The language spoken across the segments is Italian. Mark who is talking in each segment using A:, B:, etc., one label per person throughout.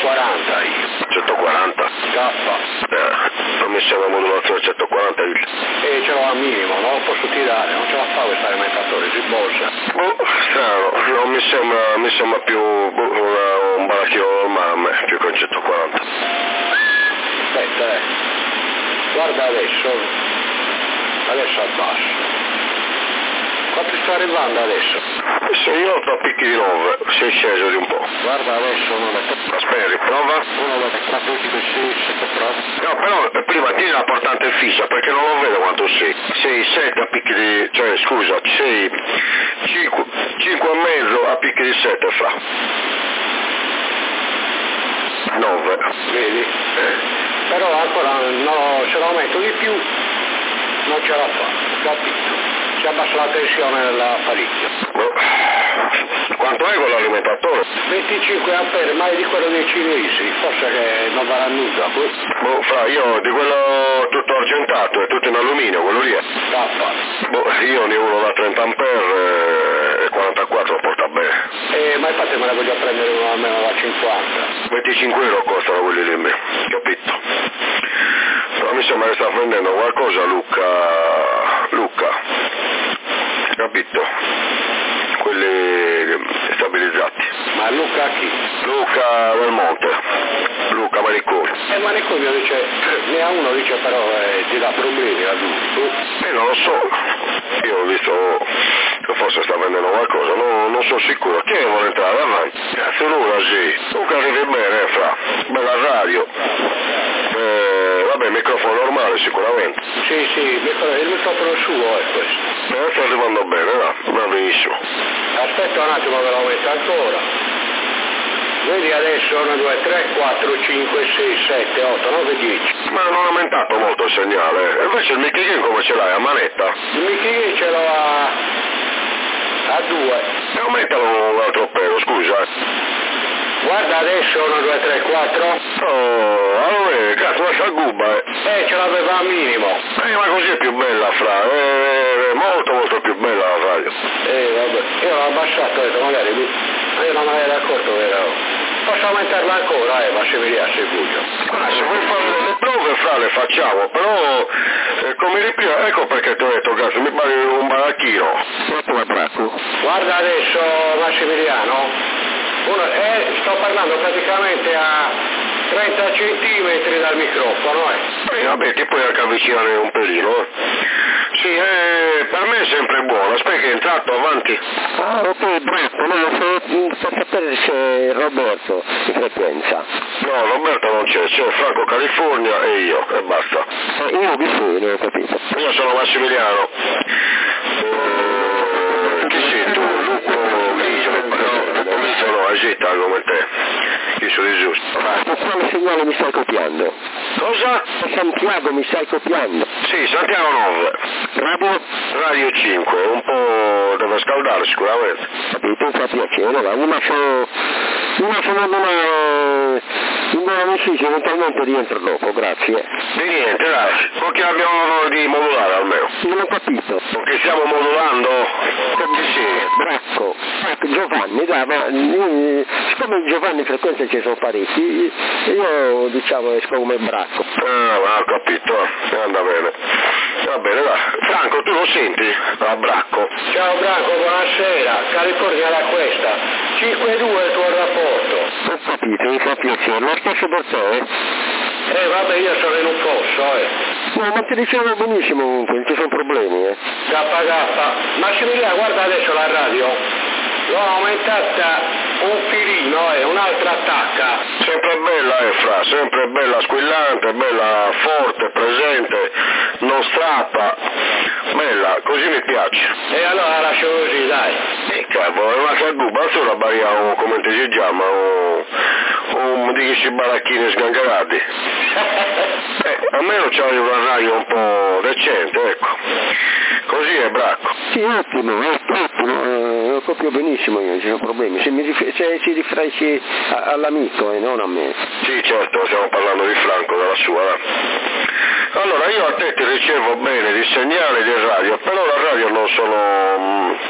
A: 140 io.
B: 140?
A: K.
B: Non mi sembra modulazione 140 io.
A: E ce l'ho al minimo, non lo posso tirare, non ce la fa questo alimentatore, si bolsa.
B: Strano, non mi sembra più un baracchino normale a me, più che un 140.
A: Aspetta, guarda adesso abbasso. Quanto sta arrivando adesso?
B: Se io ho picchi di 9, si è sceso di un po'.
A: Guarda adesso,
B: Aspetta, riprova.
A: 1, 4, 5, 6, 7, prova.
B: No, però prima tieni la portante in fiscia perché non lo vedo quanto sei. Sei 7 a picchi di... cioè scusa, sei 5 e mezzo a picchi di 7 fra. 9.
A: Vedi? Però ancora no, se lo metto di più non ce la fa, capito? Si abbassa la tensione dell'apparecchio.
B: Quanto è con l'alimentatore?
A: 25 ampere, mai di quello dei cinesi, forse che non varrà nulla.
B: Fra, io di quello tutto argentato e tutto in alluminio, quello lì è. Io ne uno da 30 ampere e 44 porta bene.
A: Ma infatti me ne voglio prendere uno almeno da 50.
B: 25 euro costano quelli lì, capito? Però mi sembra che sta prendendo qualcosa Luca, capito? Quelli stabilizzati.
A: Ma Luca chi?
B: Luca Belmonte, Luca Maniconi.
A: Manicomio dice, ne ha uno dice però ti dà problemi a lui.
B: Non lo so, io ho visto che forse sta vendendo qualcosa, non sono sicuro. Chi vuole entrare avanti? Cazzo Luca sì, Luca arrivi bene fra, bella radio. Vabbè, microfono normale sicuramente.
A: Sì, il microfono suo è questo.
B: Sta arrivando bene, va benissimo.
A: Aspetta un attimo che lo metto ancora. Vedi adesso 1, 2, 3, 4, 5, 6, 7, 8, 9, 10.
B: Ma non ha aumentato molto il segnale. E invece il Mickey Game come ce l'hai? A manetta?
A: Il Mickey Game ce l'ho a 2.
B: E aumentalo un altro pelo, scusa.
A: Guarda adesso 1, 2, 3, 4.
B: Allora, cazzo, lascia gubba,
A: ce l'aveva al minimo.
B: Ma così è più bella, fra, molto più bella la radio.
A: Vabbè, io l'ho abbassato, ho detto, magari io non me ne ero accorto che era... Posso aumentarla ancora, ma se mi riesce buio.
B: Se vuoi fare le prove, fra, le facciamo, però, come di prima, ecco perché ti ho detto, cazzo, mi pare un baracchino.
A: Guarda adesso, Massimiliano. Sto parlando praticamente a 30 centimetri dal microfono,
B: Vabbè, ti puoi anche avvicinare un pelino, Sì, per me è sempre buono, aspetta che è entrato avanti.
C: Ok, bravo, no, sto sapere se Roberto di frequenza.
B: No, Roberto non c'è Franco California e io, e basta.
C: Io di fuori, ho capito.
B: Io sono Massimiliano. Chi sei tu? Sono agita come te. Io sono di giusto.
C: Quale segnale mi stai copiando?
B: Cosa?
C: Santiago mi stai copiando?
B: Sì, Santiago 9. Radio 5, un po' deve scaldare sicuramente.
C: Capito, fa piacere, ma una sono un buon amici, eventualmente rientro dopo, grazie.
B: Di niente, dai, perché abbiamo l'onore di modulare almeno.
C: Non ho capito.
B: Perché stiamo modulando?
C: Bracco. Giovanni, dai, ma siccome Giovanni frequenza ci sono parecchi, io diciamo esco come Bracco.
B: Ma ho capito, anda bene. Va bene, dai. Franco, tu lo senti? A Bracco.
A: Ciao Bracco, buonasera. California era questa. 5-2 il tuo rapporto.
C: Ho capito, mi fa piacere. Lo stesso per te?
A: Vabbè, io sono in un fosso,
C: No, ma ti dicevo benissimo comunque, non ci sono problemi,
A: Gappa. Massimiliano, guarda adesso la radio. L'ho aumentata un filino, un'altra attacca.
B: Sempre bella, fra, sempre bella, squillante, bella forte, presente, non strappa. Bella, così mi piace.
A: E allora lascio così, dai.
B: Cavolo, ma che guba, solo abbiamo, come ti si chiama, un di questi baracchini sgangherati. Almeno c'hai una radio un po' decente, ecco. Così è Bracco.
C: Sì, ottimo, lo copio benissimo io, non ci sono problemi. Se si riferisce all'amico e non a me.
B: Sì, certo, stiamo parlando di Franco, dalla sua. Allora, io a te ti ricevo bene di segnale di radio, però la radio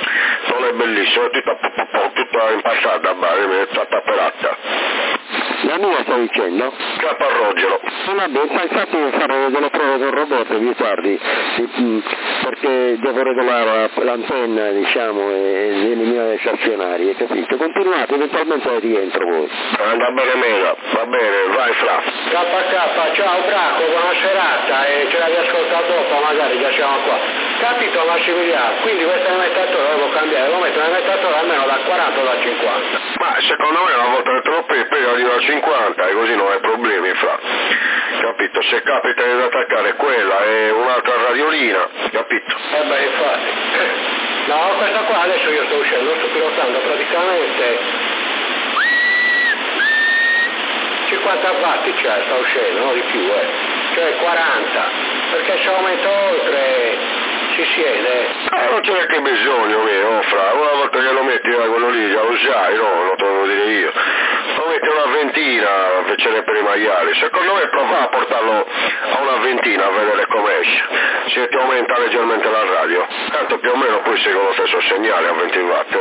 B: non è bellissima, è tutta impastata, tutta tapperata.
C: la mia stai dicendo?
B: Caparrogero.
C: Vabbè, infatti fare delle prove con Roberto più tardi, perché devo regolare l'antenna, diciamo, e eliminare le stazionarie, capito? Continuate, eventualmente rientro voi.
B: Va bene mega, va bene, vai Fra.
A: KK, ciao Braco, buona serata e ce la riascolta dopo, magari già siamo qua. Capito Massimiliano, quindi questo alimentatore devo cambiare, devo mettere un alimentatore almeno da 40 o da 50.
B: Ma secondo me una volta che te lo poi arriva a 50 e così non hai problemi Fra. Capito? Se capita di attaccare quella e un'altra radiolina, capito?
A: Beh, infatti. No, questa qua adesso io sto uscendo, sto pilotando praticamente 50 watt, cioè sta uscendo, no di più, cioè 40, perché se aumenta oltre si siede.
B: Non c'è neanche bisogno mio, Fra, una volta che lo metti da quello lì già lo sai, no, non te lo devo dire io. Lo metti una ventina invece per i maiali, secondo me prova a portarlo a una ventina a vedere come esce, se ti aumenta leggermente la radio, tanto più o meno poi segue lo stesso segnale a 20 watt.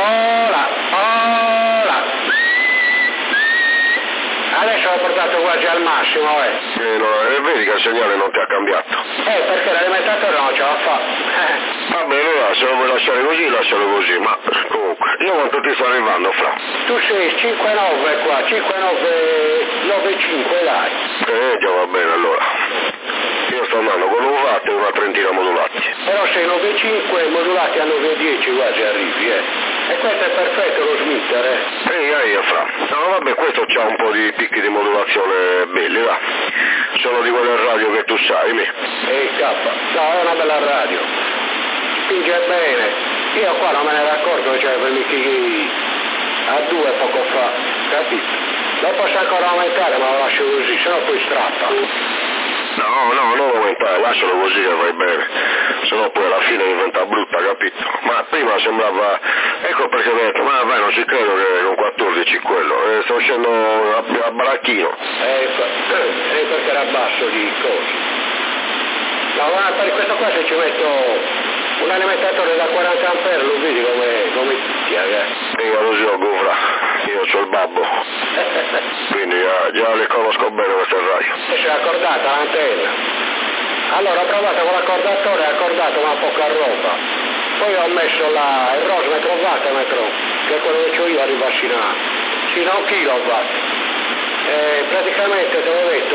A: Ora! Adesso l'ho portato quasi al massimo,
B: vedi che il segnale non ti ha cambiato.
A: Perché l'alimentatore non ce la fa.
B: Va bene, se lo vuoi lasciare così, lascialo così, ma comunque, io quanto ti sto arrivando Fra?
A: Tu sei 5,9 qua, 5,995 dai.
B: Già va bene allora. Io sto andando con un watt e una trentina modulati.
A: Però se 9,5 modulati a 9,10 quasi arrivi, E questo è perfetto lo smitter,
B: Fra. No vabbè, questo c'ha un po' di picchi di modulazione belli, va. Sono di quelle radio che tu sai, mi.
A: K, no, è una bella radio. Spinge bene. Io qua non me ne ero accorto che c'era quelli che a 2 poco fa, capito? Lo posso ancora aumentare, ma lo lascio così, sennò poi strappa.
B: No, non aumentare, lascialo così che vai bene, sennò poi alla fine diventa brutta, capito? Ma prima sembrava, ecco perché ho detto, ma vai, non ci credo che con 14 quello, sto uscendo a baracchino.
A: Perché era basso di cose. No, ma per questo qua se ci metto un alimentatore da 40 ampere, lo vedi come picchia,
B: Io lo so, Fra, io c'ho il babbo, quindi già le conosco bene queste radio.
A: E si è accordata l'antenna. Allora ho provato con l'accordatore, è accordato ma poca roba. Poi ho messo il rosmetro wattmetro, che è quello che ho io, arriva fino a 1 kilowatt. Praticamente te l'ho detto,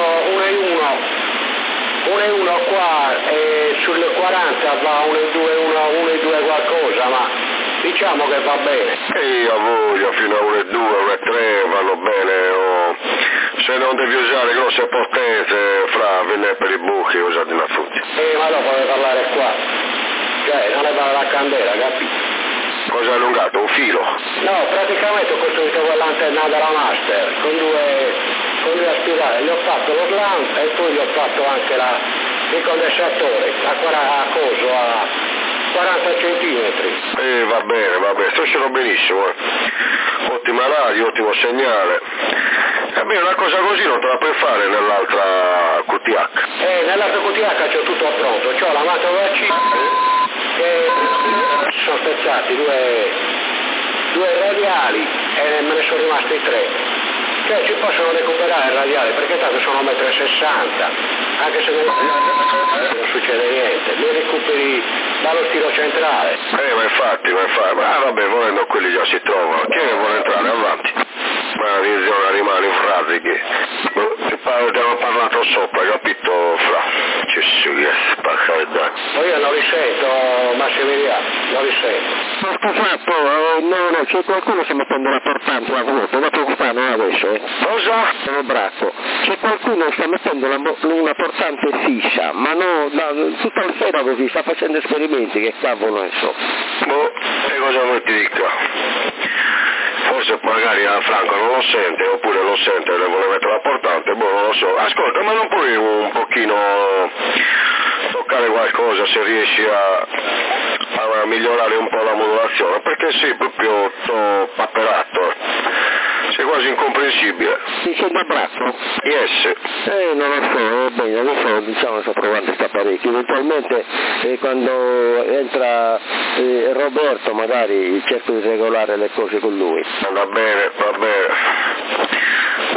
A: 1 e 1 qua e sul 40 va 1 e 2 qualcosa, ma diciamo che va bene.
B: A voglia, fino a 1 e 2, 1 e 3 vanno bene, se non devi usare grosse potenze, Fra, viene per i buchi, usati una frutti.
A: Ma dopo deve parlare qua, cioè non è per la candela, capito?
B: Cosa hai allungato? Un filo?
A: No, praticamente ho costruito quell'antenna della Master con due aspirali, gli ho fatto lo slam e poi gli ho fatto anche il condensatore a 40 centimetri.
B: Va bene, sto uscendo benissimo, Ottima radio, ottimo segnale. Beh, una cosa così non te la puoi fare nell'altra QTH.
A: Nell'altra QTH c'ho tutto pronto, c'ho la matta C che sono spezzati due radiali e me ne sono rimasti 3. Cioè ci possono recuperare il radiale perché tanto sono 1,60 m, anche se non succede niente, li recuperi dallo stilo centrale.
B: Ma infatti, vabbè, volendo quelli già si trovano, chi ne vuole entrare avanti? Ma la visione rimane in frasi che ti hanno parlato sopra, capito Fra? Gesù, che spacca le date.
A: Io non li sento, Massimiliano, non li sento.
C: Purtroppo, no, c'è qualcuno che sta mettendo la portante la vuota, non preoccupare adesso,
B: Cosa?
C: Sono bracco. C'è qualcuno che sta mettendo una portante fissa, ma no, tutta la sera così, sta facendo esperimenti, che cavolo ne so.
B: E cosa vuoi ti dica? Forse magari a Franco non lo sente, oppure lo sente e le vuole mettere la portante, non lo so. Ascolta, ma non puoi un pochino toccare qualcosa se riesci a migliorare un po' la modulazione? Perché sei proprio papperato, sei quasi incomprensibile.
C: Ti sembra bracco?
B: Yes.
C: Non lo so, bene, adesso diciamo sto provando questo apparecchio, eventualmente quando entra Roberto magari cerco di regolare le cose con lui.
B: Va bene.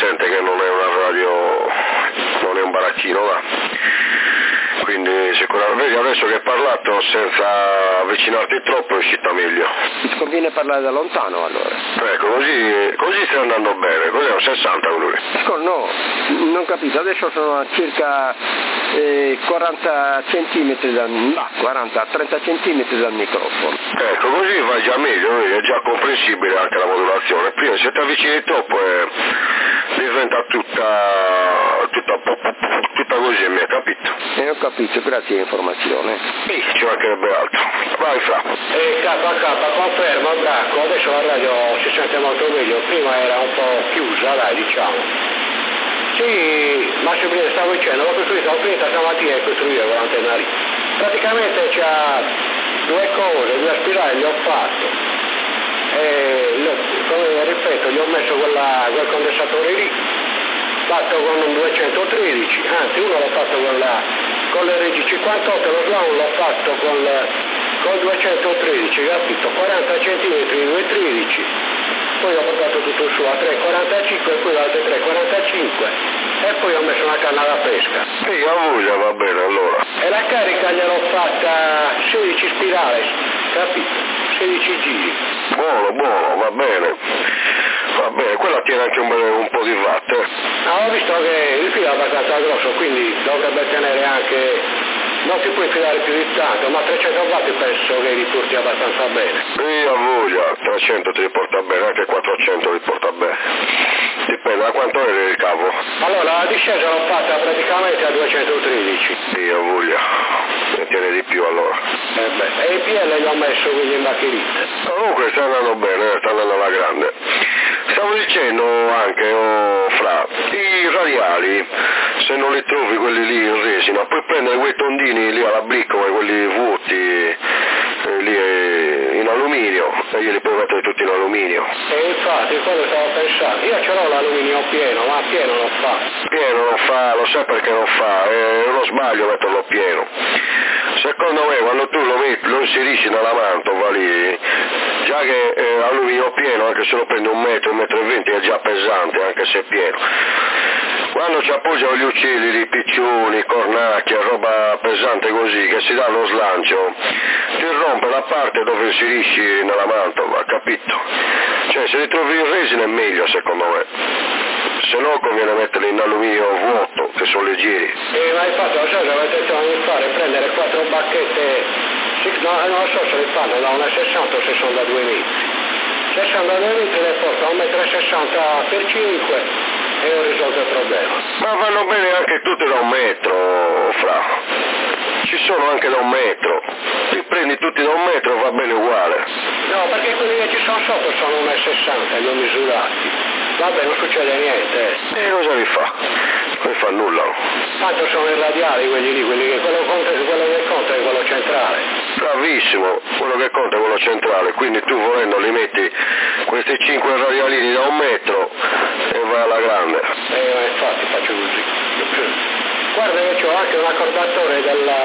B: sente che non è una radio, non è un baracchino là. Quindi sicuramente, vedi adesso che hai parlato senza avvicinarti troppo è uscita meglio.
C: Ti conviene parlare da lontano allora?
B: Ecco, così stai andando bene, così è un 60 con lui.
C: No, non capito, adesso sono a circa 40 centimetri dal 30 centimetri dal microfono.
B: Ecco, così va già meglio, è già comprensibile anche la modulazione. Prima se ti avvicini troppo diventa tutta così, mi hai capito?
C: Ho capito, grazie all'informazione.
B: Sì, ci mancherebbe altro. Vai Fra.
A: KK, conferma Bracco, adesso la radio si sente molto meglio, prima era un po' chiusa, dai, diciamo. Sì, Massimiliano stavo dicendo, l'ho costruita stamattina e costruire con l'antenna lì. Praticamente c'ha due cose, due spirali, le ho fatto. Come ripeto, gli ho messo quel condensatore lì, fatto con un 213, anzi uno l'ho fatto con l'RG58, lo slalom l'ho fatto con 213, capito? 40 cm 213, poi ho portato tutto su a 3,45 e poi altre 3,45 e poi ho messo una canna da pesca.
B: Sì, a voglia va bene allora.
A: E la carica gliel'ho fatta 16 spirali, capito? 16 giri.
B: Buono, va bene. Va bene, quella tiene anche un po' di watt.
A: Ho visto che il filo è abbastanza grosso, quindi dovrebbe tenere anche, non si può infilare più di tanto, ma 300 watt penso che li porti abbastanza bene.
B: Sì, a voglia, 300 ti riporta bene, anche 400 li porta bene. Dipende da quanto è il cavo.
A: Allora, la discesa l'ho fatta praticamente a 213.
B: Sì, a voglia, ne tiene di più allora.
A: E il PL gli ho messo quindi in bacchinetta.
B: Comunque sta andando bene, sta andando alla grande. Stavo dicendo anche, Fra, i radiali, se non li trovi quelli lì in resina, puoi prendere quei tondini lì alla briccola, quelli vuoti, lì in alluminio, e glieli puoi mettere tutti in alluminio.
A: E infatti, quello stavo pensando, io ce l'ho l'alluminio pieno, ma pieno non fa.
B: Pieno non fa, lo sai perché non fa, è uno sbaglio metterlo pieno. Secondo me quando tu lo inserisci nella mantova lì, già che alluminio pieno, anche se lo prendi 1 metro, 1,20 metri, è già pesante, anche se è pieno. Quando ci appoggiano gli uccelli, lì, piccioni, cornacchie, roba pesante così, che si dà lo slancio, ti rompe la parte dove inserisci nella mantova, capito? Cioè se li trovi in resina è meglio secondo me. Se no conviene metterli in alluminio vuoto, che sono leggeri.
A: Ma infatti lo so che avete intenzione di fare, prendere 4 bacchette, non so se le fanno da 1,60 o se sono da 2 metri. Se sono da 2 metri le porto a 1,60 per 5 e ho risolto il problema.
B: Ma vanno bene anche tutte da 1 metro, Fra. Ci sono anche da 1 metro. Li prendi tutti da 1 metro va bene uguale.
A: No, perché quelli che ci sono sotto sono 1,60, li ho misurati. Vabbè, non succede niente.
B: E cosa li fa? Non fa nulla.
A: Tanto sono i radiali quelli lì, quello che conta è quello centrale.
B: Bravissimo, quello che conta è quello centrale, quindi tu volendo li metti questi 5 radialini da 1 metro e vai alla grande.
A: Infatti faccio così. Guarda che ho anche un accordatore della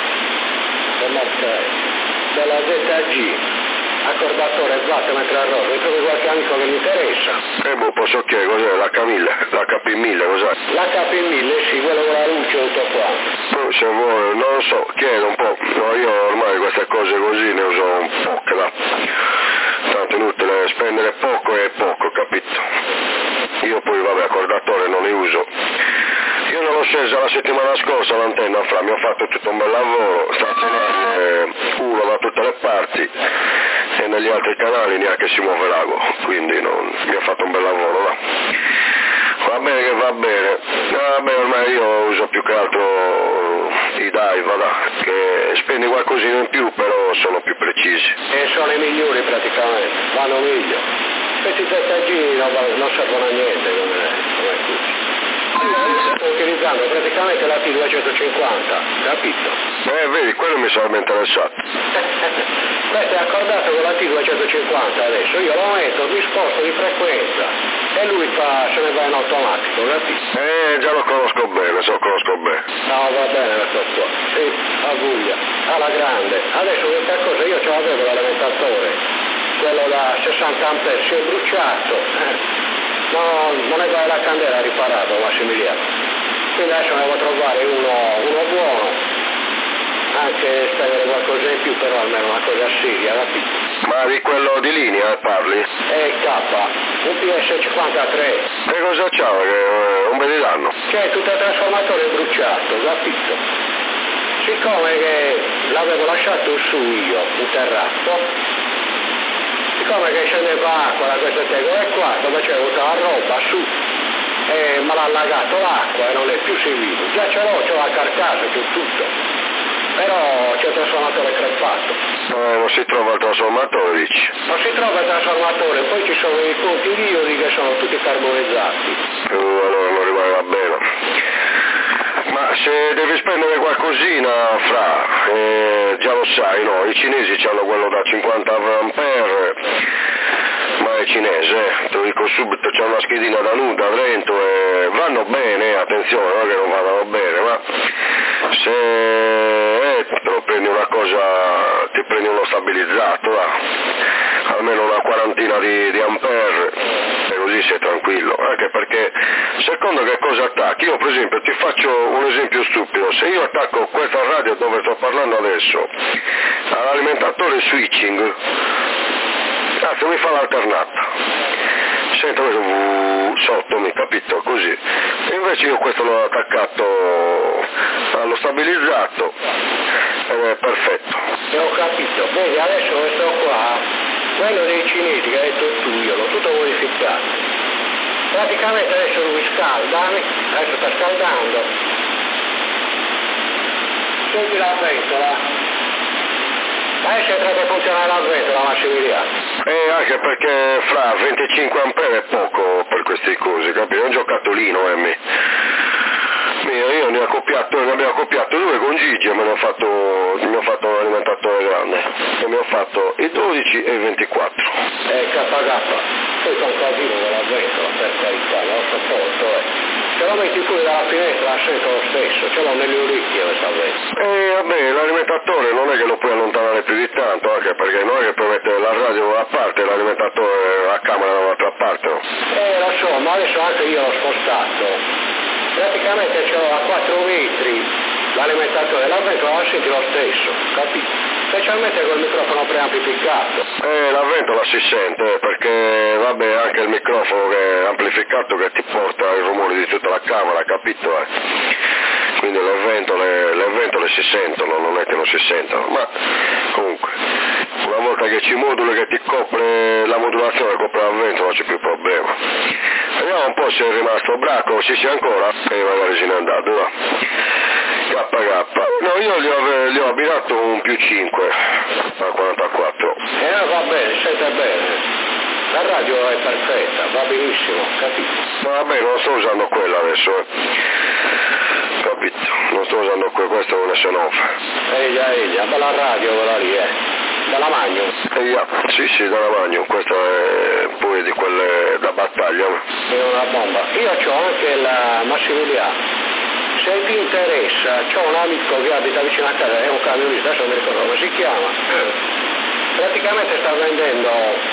A: ZG, accordatore watt metro a rosa, mi trovi qualche amico che mi interessa.
B: Posso chiedere cos'è? l'HP1000, cos'è?
A: L'HP1000, sì, quello con la luce tutto qua.
B: Se vuoi, non lo so, chiedo un po', no, io ormai queste cose così ne uso un po', che là. Tanto è inutile spendere poco e poco, capito? Io poi vabbè, accordatore non li uso. Io non l'ho scesa la settimana scorsa l'antenna, Fra, mi ha fatto tutto un bel lavoro, uno da tutte le parti e negli altri canali neanche si muove l'ago, quindi mi ha fatto un bel lavoro là. Va bene che va bene, vabbè ormai io uso più che altro i Daiva là, che spendi qualcosina in più però sono più precisi.
A: E sono i migliori praticamente, vanno meglio. Questi ZG non servono a niente come qui. Sto utilizzando praticamente la T250, capito?
B: Vedi, quello mi sarebbe interessato.
A: Questo è accordato con la T250 adesso, io lo metto, mi sposto di frequenza e lui se ne va in automatico, capito?
B: Già lo conosco bene.
A: No, va bene questo qua, sì, a Guglia, alla grande. Adesso questa cosa io ce l'avevo l'alimentatore, quello da 60 ampere, si è bruciato. No, non è la candela riparato Massimiliano, quindi adesso ne devo trovare uno buono, anche spendere qualcosa in più, però almeno una cosa seria, capito?
B: Ma di quello di linea parli?
A: K, un PS53.
B: E cosa c'ha che non me ne danno?
A: C'è tutto il trasformatore bruciato, capito? Siccome che l'avevo lasciato su io, in terrazzo, siccome che scendeva acqua da questa tegola qua, dove c'è tutta la roba su, e me l'ha allagato l'acqua e non è più servito. Già ce l'ho la carcassa, c'è tutto, però c'è il trasformatore crepato.
B: Non si trova il trasformatore, dici?
A: Non si trova il trasformatore, poi ci sono i punti diodi che sono tutti carbonizzati.
B: Allora non rimarrà bene. Ma se devi spendere qualcosina, già lo sai, no? I cinesi hanno quello da 50 ampere, ma è cinese, te lo dico subito, c'è una schedina da nuda dentro e vanno bene, attenzione, non è che non vadano bene, ma se te lo prendi una cosa, ti prendi uno stabilizzato, almeno una quarantina di ampere, e così sei tranquillo, anche perché secondo che cosa attacchi? Io per esempio ti faccio un esempio stupido, se io attacco questa radio dove sto parlando adesso all'alimentatore switching, se mi fa l'alternata, sento sotto, mi capito, così, e invece io questo l'ho attaccato allo stabilizzato ed è perfetto.
A: E ho capito, vedi adesso questo qua, quello dei cinesi che hai detto tu, io l'ho tutto modificato. Praticamente adesso lui scalda, adesso sta scaldando. Senti la ventola. Adesso è entrata a funzionare la ventola, Massimiliano.
B: Anche perché 25 ampere è poco per queste cose, capito? È un giocattolino, io ne abbiamo accoppiato due con Gigi e mi ho fatto un alimentatore grande. E mi ho fatto i 12 e i 24.
A: KK. Poi fa un casino con la ventola, per carità, non lo sopporto, Se lo metti fuori dalla finestra la sento lo stesso, ce l'ho nelle orecchie questa ventola.
B: Vabbè, l'alimentatore non è che lo puoi allontanare più di tanto, anche perché non è che puoi mettere la radio da una parte e l'alimentatore la camera da un'altra parte, no?
A: Lo so, ma adesso anche io l'ho spostato. Praticamente ce l'ho a 4 metri l'alimentatore, la ventola la senti lo stesso, capito? Specialmente col microfono preamplificato.
B: La ventola si sente, perché vabbè anche il microfono che è amplificato che ti porta il rumore di tutta la camera, capito? Quindi le ventole si sentono, non è che non si sentono, ma comunque una volta che ci moduli, che ti copre la modulazione, copre la ventola, non c'è più problema. Vediamo un po' se è rimasto bracco, ci sia ancora, e magari se n'è andato, va. KK. No, io gli ho abbinato un +5 al 44.
A: Va bene, sente bene. La radio è perfetta, va benissimo, capito?
B: Ma vabbè, non sto usando quella adesso, capito? Non sto usando questa è una S9.
A: Eia, bella radio quella lì, dalla Magnum.
B: Sì, dalla Magnum, questa è poi di quelle da battaglia.
A: È una bomba. Io ho anche la Massimiliano. Se ti interessa, c'ho un amico che abita vicino a casa, è un camionista, adesso non mi ricordo come si chiama. Praticamente sta vendendo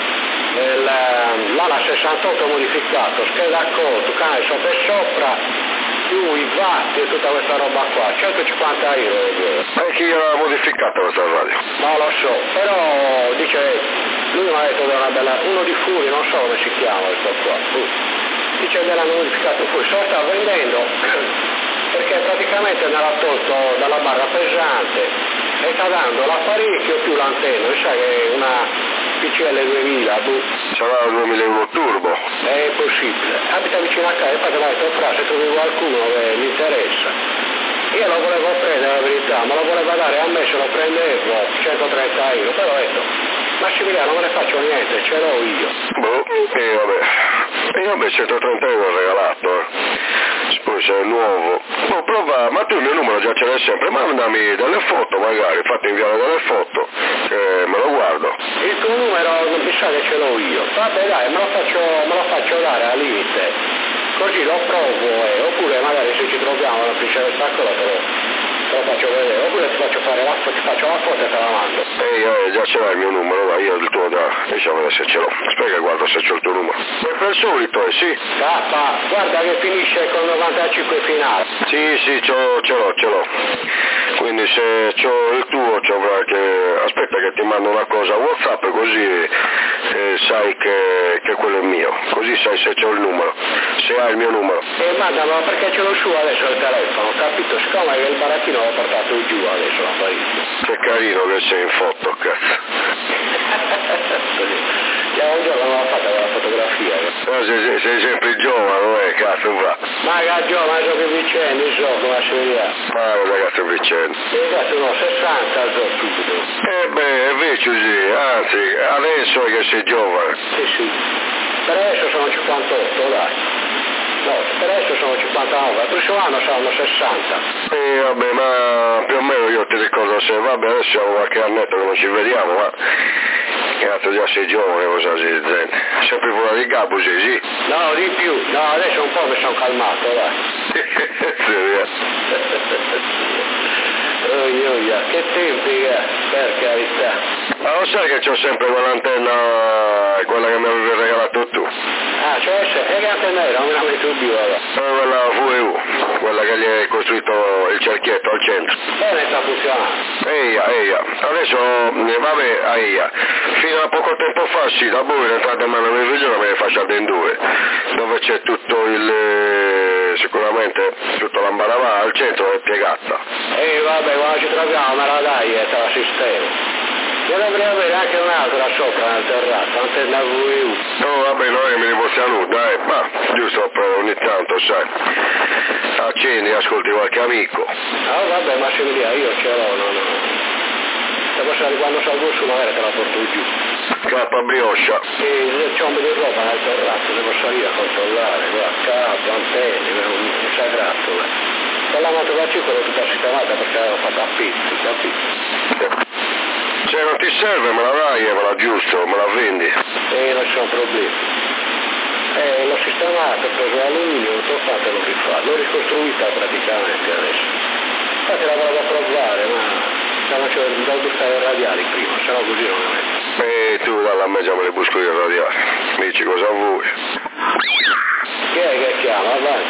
A: l'ala 68 modificato, scheda a conto, canale sopra e sopra, più i watt e tutta questa roba qua, 150 euro.
B: Ma chi l'ha modificata questa radio?
A: Non lo so, però dice, lui mi ha detto che è una bella, uno di Fury, non so come si chiama questo qua, dice che l'hanno modificato Fury, se lo sta vendendo perché praticamente me l'ha tolto dalla barra pesante e sta dando l'apparecchio più l'antenna, sai che è una PCL 2000,
B: sarà 2001 turbo.
A: È possibile, abita vicino a casa e poi te l'ha detto se trovi qualcuno che mi interessa. Io lo volevo prendere la verità, ma lo voleva dare a me, se lo prendevo 130 euro, però ho detto Massimiliano non me ne faccio niente, ce l'ho io.
B: Vabbè 130 euro regalato, poi se è nuovo. Prova, ma tu il mio numero già ce l'hai sempre, mandami delle foto magari, fatti inviare delle foto, che me lo guardo.
A: Il tuo numero non mi sa che ce l'ho io, vabbè dai, me lo faccio dare al limite, così lo provo, oppure magari se ci troviamo non finisce questa cosa te te lo faccio vedere, oppure ti faccio fare la foto e te la mando.
B: Già ce l'hai il mio numero, va, io il tuo diciamo adesso ce l'ho. Aspetta che guardo se c'ho il tuo numero. Sempre il solito, sì.
A: Guarda che finisce con 95 finale.
B: Sì, ce l'ho. Quindi se c'ho il tuo, aspetta che ti mando una cosa a WhatsApp così sai che quello è mio. Così sai se c'ho il numero, se hai il mio numero.
A: Mandalo perché ce l'ho su adesso il telefono, capito? Siccome il baracchino l'ho portato giù adesso a Parigi.
B: Che carino che sei in foto, cazzo.
A: Un giorno non l'ho fatta quella fotografia.
B: Sei sempre giovane, cazzo va.
A: Ma che giovane, sono più vicino, come si vede.
B: Ma ragazzo vicino.
A: Esatto, no, 60 sono subito.
B: Invece sì, anzi, adesso è che sei giovane.
A: Sì. Per adesso sono 58, dai. No, per adesso sono 59, il prossimo anno saranno 60.
B: Vabbè, ma più o meno io ti ricordo se, vabbè, adesso siamo qualche annetto che non ci vediamo, ma cazzo già sei giovane, cosa si dice? Sempre fuori di capo, sì.
A: No, di più, no, adesso un po' mi sono calmato, dai. Che tempi, per carità.
B: Ma lo sai che c'ho sempre quell'antenna, quella che mi avevi regalato tu?
A: Cioè, che antenna era? Non me la metto più, allora.
B: Quella VU, quella che gli hai costruito il cerchietto al centro.
A: Bene, sta funzionando.
B: Eia. Adesso, vabbè, fino a poco tempo fa, sì, da voi entrate in mano mia figliola me ne facciate in due, dove c'è tutto sicuramente tutto l'ambaravà al centro è piegata.
A: Vabbè, quando ci troviamo me la dai e te la sistemo. Io dovrei avere anche un'altra sopra nel terrazzo, antenna VU.
B: No, vabbè, non è che me ne possiamo ma giusto per ogni tanto, sai. Accendi, ascolti qualche amico.
A: Vabbè, ma se vediamo, io ce l'ho, no. Quando salgo su magari te la porto giù.
B: Cappa brioscia.
A: C'è un po' di roba nel terrazzo, devo salire a controllare, capo, antenne, un sagrato. Con la moto da circolo tutta sistemata perché l'avevo fatta a pizzi, capito?
B: Se non ti serve me la dai e me la aggiusto, me la vendi.
A: Non ci sono problemi. L'ho sistemata, ho preso l'alluminio, l'ho fatto e l'ho rifatto. L'ho ricostruita praticamente adesso. Infatti la vado a provare, ma devo buscare i radiali prima, sennò così non la metto.
B: Tu dalla me già me le busco io i radiali. Mi dici cosa vuoi?
A: Chi è che chiama?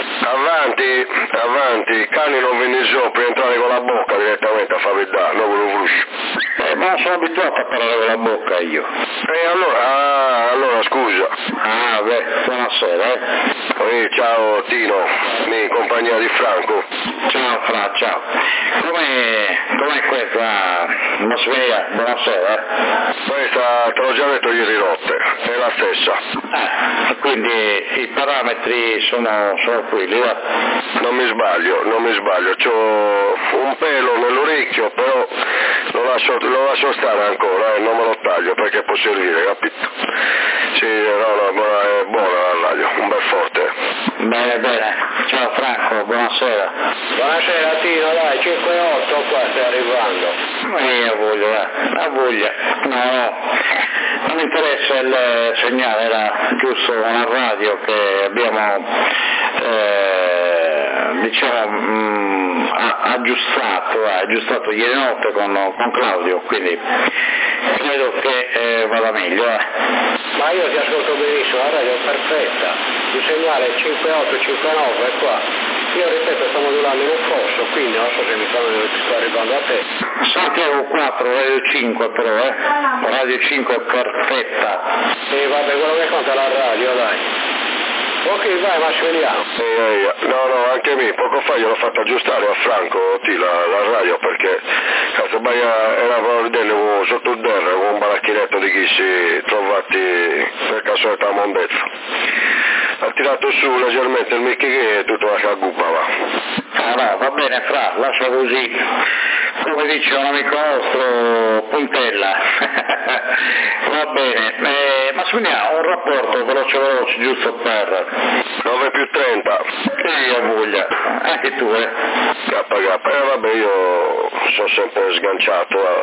B: Avanti, cani non venni sopra, entrare con la bocca direttamente a fare vedere, non con un fruscio.
C: Ma non sono abituato a parlare con la bocca io.
B: Allora scusa.
C: Buonasera.
B: Ciao Tino, in compagnia di Franco.
C: Ciao Fra, ciao. Com'è questa atmosfera? Buonasera.
B: Questa te l'ho già detto ieri notte, è la stessa.
C: Quindi i parametri sono quelli, va?
B: Non mi sbaglio, c'ho un pelo nell'orecchio, però lo lascio stare ancora, non me lo taglio perché può servire, capito? Sì, è buona la radio, un bel forte.
C: Bene. Ciao Franco, buonasera.
A: Buonasera Tino, dai, 5-8 qua stai arrivando.
C: A voglia. No, non mi interessa il segnale, era giusto una radio che abbiamo aggiustato ieri notte con Claudio, quindi credo che vada meglio.
A: Ma io ti ascolto benissimo, la radio è perfetta, il segnale 5-8-5-9 è qua. Io ripeto, sto modulando in un fosso, quindi non so se mi sto arrivando a te.
C: Santiago 4, Radio 5 però, Radio 5 è perfetta.
A: Vabbè, quello che conta è la radio, dai. Ok, vai, ma ci vediamo.
B: No, anche me, poco fa gliel'ho fatto aggiustare a Franco, la radio, perché casomai era vedere sotto terra con un baracchinetto di chi si trovati per caso a mondezzo. Ha tirato su leggermente il mic e tutto la cagubba va.
C: No, va bene Fra, lascia così. Come dice un amico nostro, puntella. Va bene, ma suoniamo un rapporto veloce, giusto per
B: 9+30.
C: Io voglia, anche tu,
B: K. Vabbè, io sono sempre sganciato.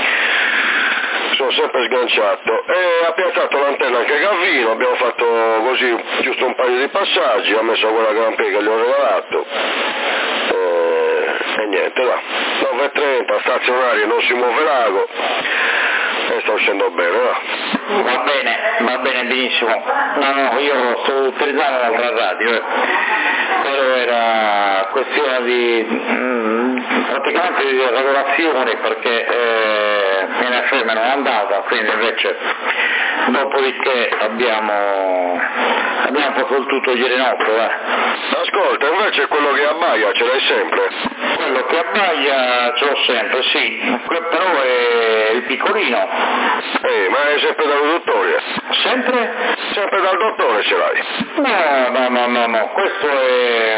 B: E ha piazzato l'antenna anche Gavino, abbiamo fatto così giusto un paio di passaggi, ha messo quella Gran Prix che gli ho regalato. E niente, là, 9.30, stazionario, non si muove l'ago, e sta uscendo bene, là.
D: Va bene, benissimo. No, io sto utilizzando l'altra radio, però era questione di praticamente di regolazione, perché NFM non è andata, quindi invece dopodiché abbiamo fatto il tutto ieri notte.
B: Ascolta, invece quello che abbaia ce l'hai sempre?
D: Quello che abbaia ce l'ho sempre, sì, però è il piccolino.
B: Ma è sempre dal dottore?
D: Sempre?
B: Sempre dal dottore ce l'hai?
D: No, questo è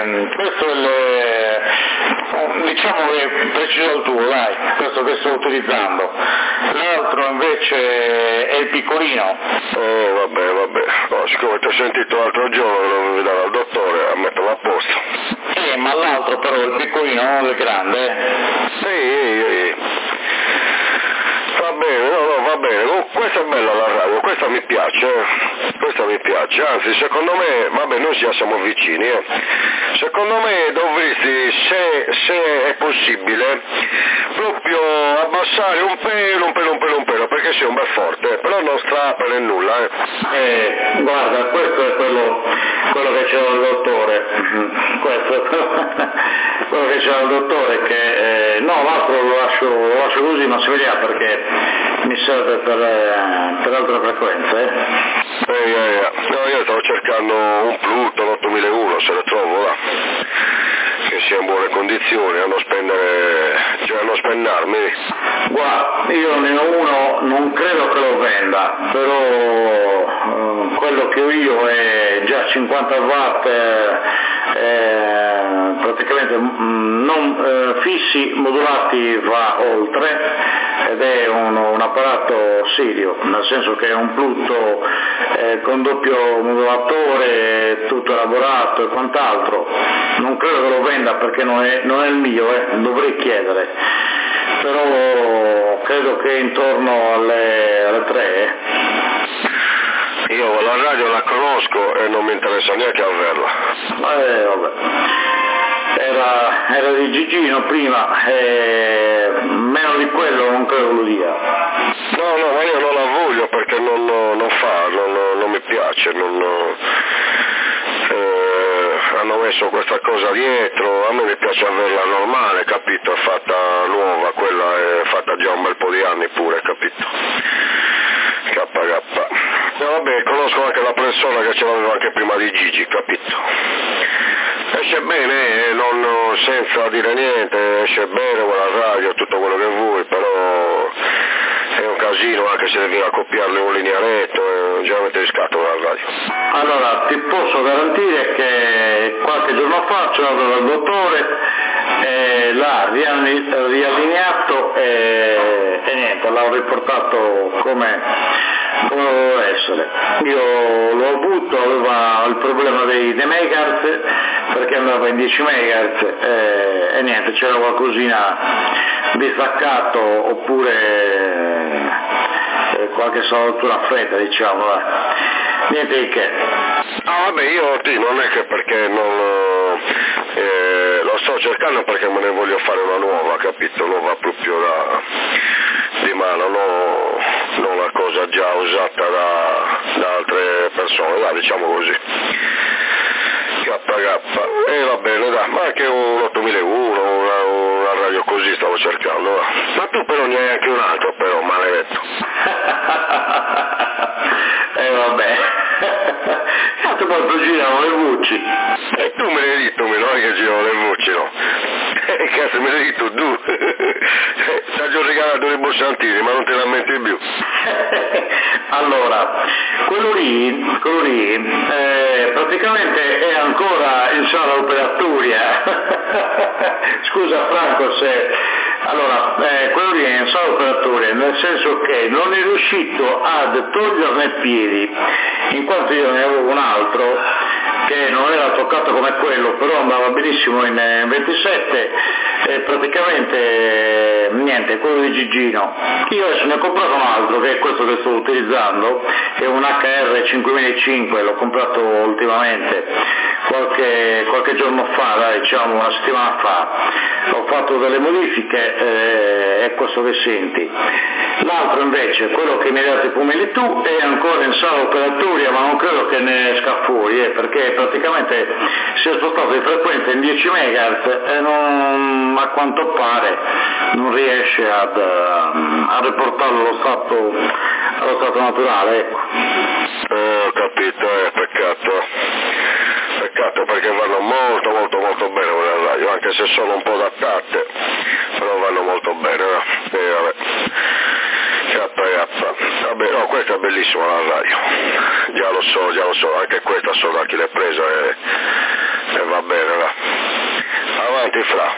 D: diciamo che è preciso il tuo, dai, questo che sto utilizzando. L'altro invece è il piccolino.
B: Vabbè. No, siccome ti ho sentito l'altro giorno che dovevi dare al dottore, a metterlo a posto.
D: Ma l'altro però, il piccolino, non il grande.
B: Sì. Va bene, va bene. Questa è bella la radio, questa mi piace, anzi secondo me, vabbè noi già siamo vicini, secondo me dovresti, se è possibile, proprio abbassare un pelo, perché sei un bel forte, però non strappa né nulla.
D: Guarda, questo è quello che c'era il dottore, quello che c'era il dottore, che no, l'altro lo lascio così, non si vedeva perché mi serve per altre frequenze.
B: No, io stavo cercando un Pluton 8001, se lo trovo là, che sia in buone condizioni, a non spennarmi.
D: Guarda, io ne ho uno, non credo che lo venda, però quello che ho io è già 50 watt, praticamente non fissi, modulati va oltre, ed è un apparato serio, nel senso che è un Pluto con doppio modulatore, tutto elaborato e quant'altro. Non credo che lo venda perché non è il mio, dovrei chiedere, però credo che intorno alle 3.
B: Io la radio la conosco e non mi interessa neanche averla.
D: Vabbè. Era di Gigino prima, meno di quello non credo lo dia.
B: No, ma io non la voglio perché non mi piace, hanno messo questa cosa dietro, a me mi piace averla normale, capito, è fatta nuova, quella è fatta già un bel po' di anni pure, capito. KK. Vabbè, conosco anche la persona che ce l'aveva anche prima di Gigi, capito. Esce bene, senza dire niente, esce bene quella radio, tutto quello che vuoi, però è un casino anche se devi accoppiarle un linearetto, generalmente riscatto la radio.
D: Allora, ti posso garantire che qualche giorno fa c'è andato dal dottore, l'ha riallineato e niente, l'ha riportato come doveva essere. Io l'ho avuto, aveva il problema dei megahertz, perché andava in 10 megahertz e niente, c'era qualcosina di staccato oppure qualche saldatura a fredda, diciamo, niente di che.
B: Vabbè, io non è che perché lo sto cercando perché me ne voglio fare una nuova, capito? Nuova proprio di mano, non la cosa già usata da altre persone, diciamo così. KK, va bene, ma anche un 8001, una radio così stavo cercando, ma tu però ne hai anche un altro, però maledetto.
D: Vabbè, tu quanto girano le voci?
B: E tu me l'hai detto, non è che girano le voci, no? Cazzo, me l'hai detto tu. Ti ho già regalato i borsantini, ma non te la metti più.
D: Allora, quello lì praticamente è ancora in sala operatoria. Scusa Franco se... Allora, quello lì è in sala operatoria, nel senso che non è riuscito ad toglierne piedi, in quanto io ne avevo un altro che non era toccato come quello, però andava benissimo in 27, e praticamente niente, quello di Gigino. Io adesso ne ho comprato un altro, che è questo che sto utilizzando, che è un HR 5005, l'ho comprato ultimamente, qualche giorno fa, diciamo una settimana fa, ho fatto delle modifiche, è questo che senti. L'altro invece, quello che mi hai dato i pomeli tu, è ancora in sala operatoria, ma non credo che ne esca fuori, perché praticamente si è spostato di frequenza in 10 MHz e a quanto pare non riesce a riportarlo allo stato naturale, ecco.
B: Ho capito, peccato perché vanno molto bene con la radio, anche se sono un po' datate, però vanno molto bene, no? Vabbè, no, questa è bellissima la radio, già lo so, anche questa so da chi l'è presa e va bene, va. Avanti Fra.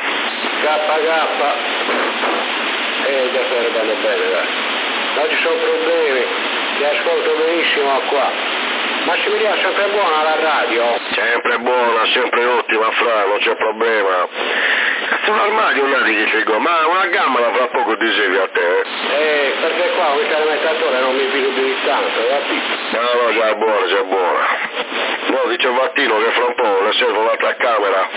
A: Già sarebbe bene, dai. Non ci sono problemi, ti ascolto benissimo qua. Massimiliano, sempre buona la radio?
B: Sempre buona, sempre ottima Fra, non c'è problema. Sull'armadio non è che dico, ma una gamma fra poco dicevi a te?
A: Perché qua un alimentatore non mi fido più di tanto, capito?
B: No, c'è buona. No, dice Vattino che fra un po' le serve un'altra camera.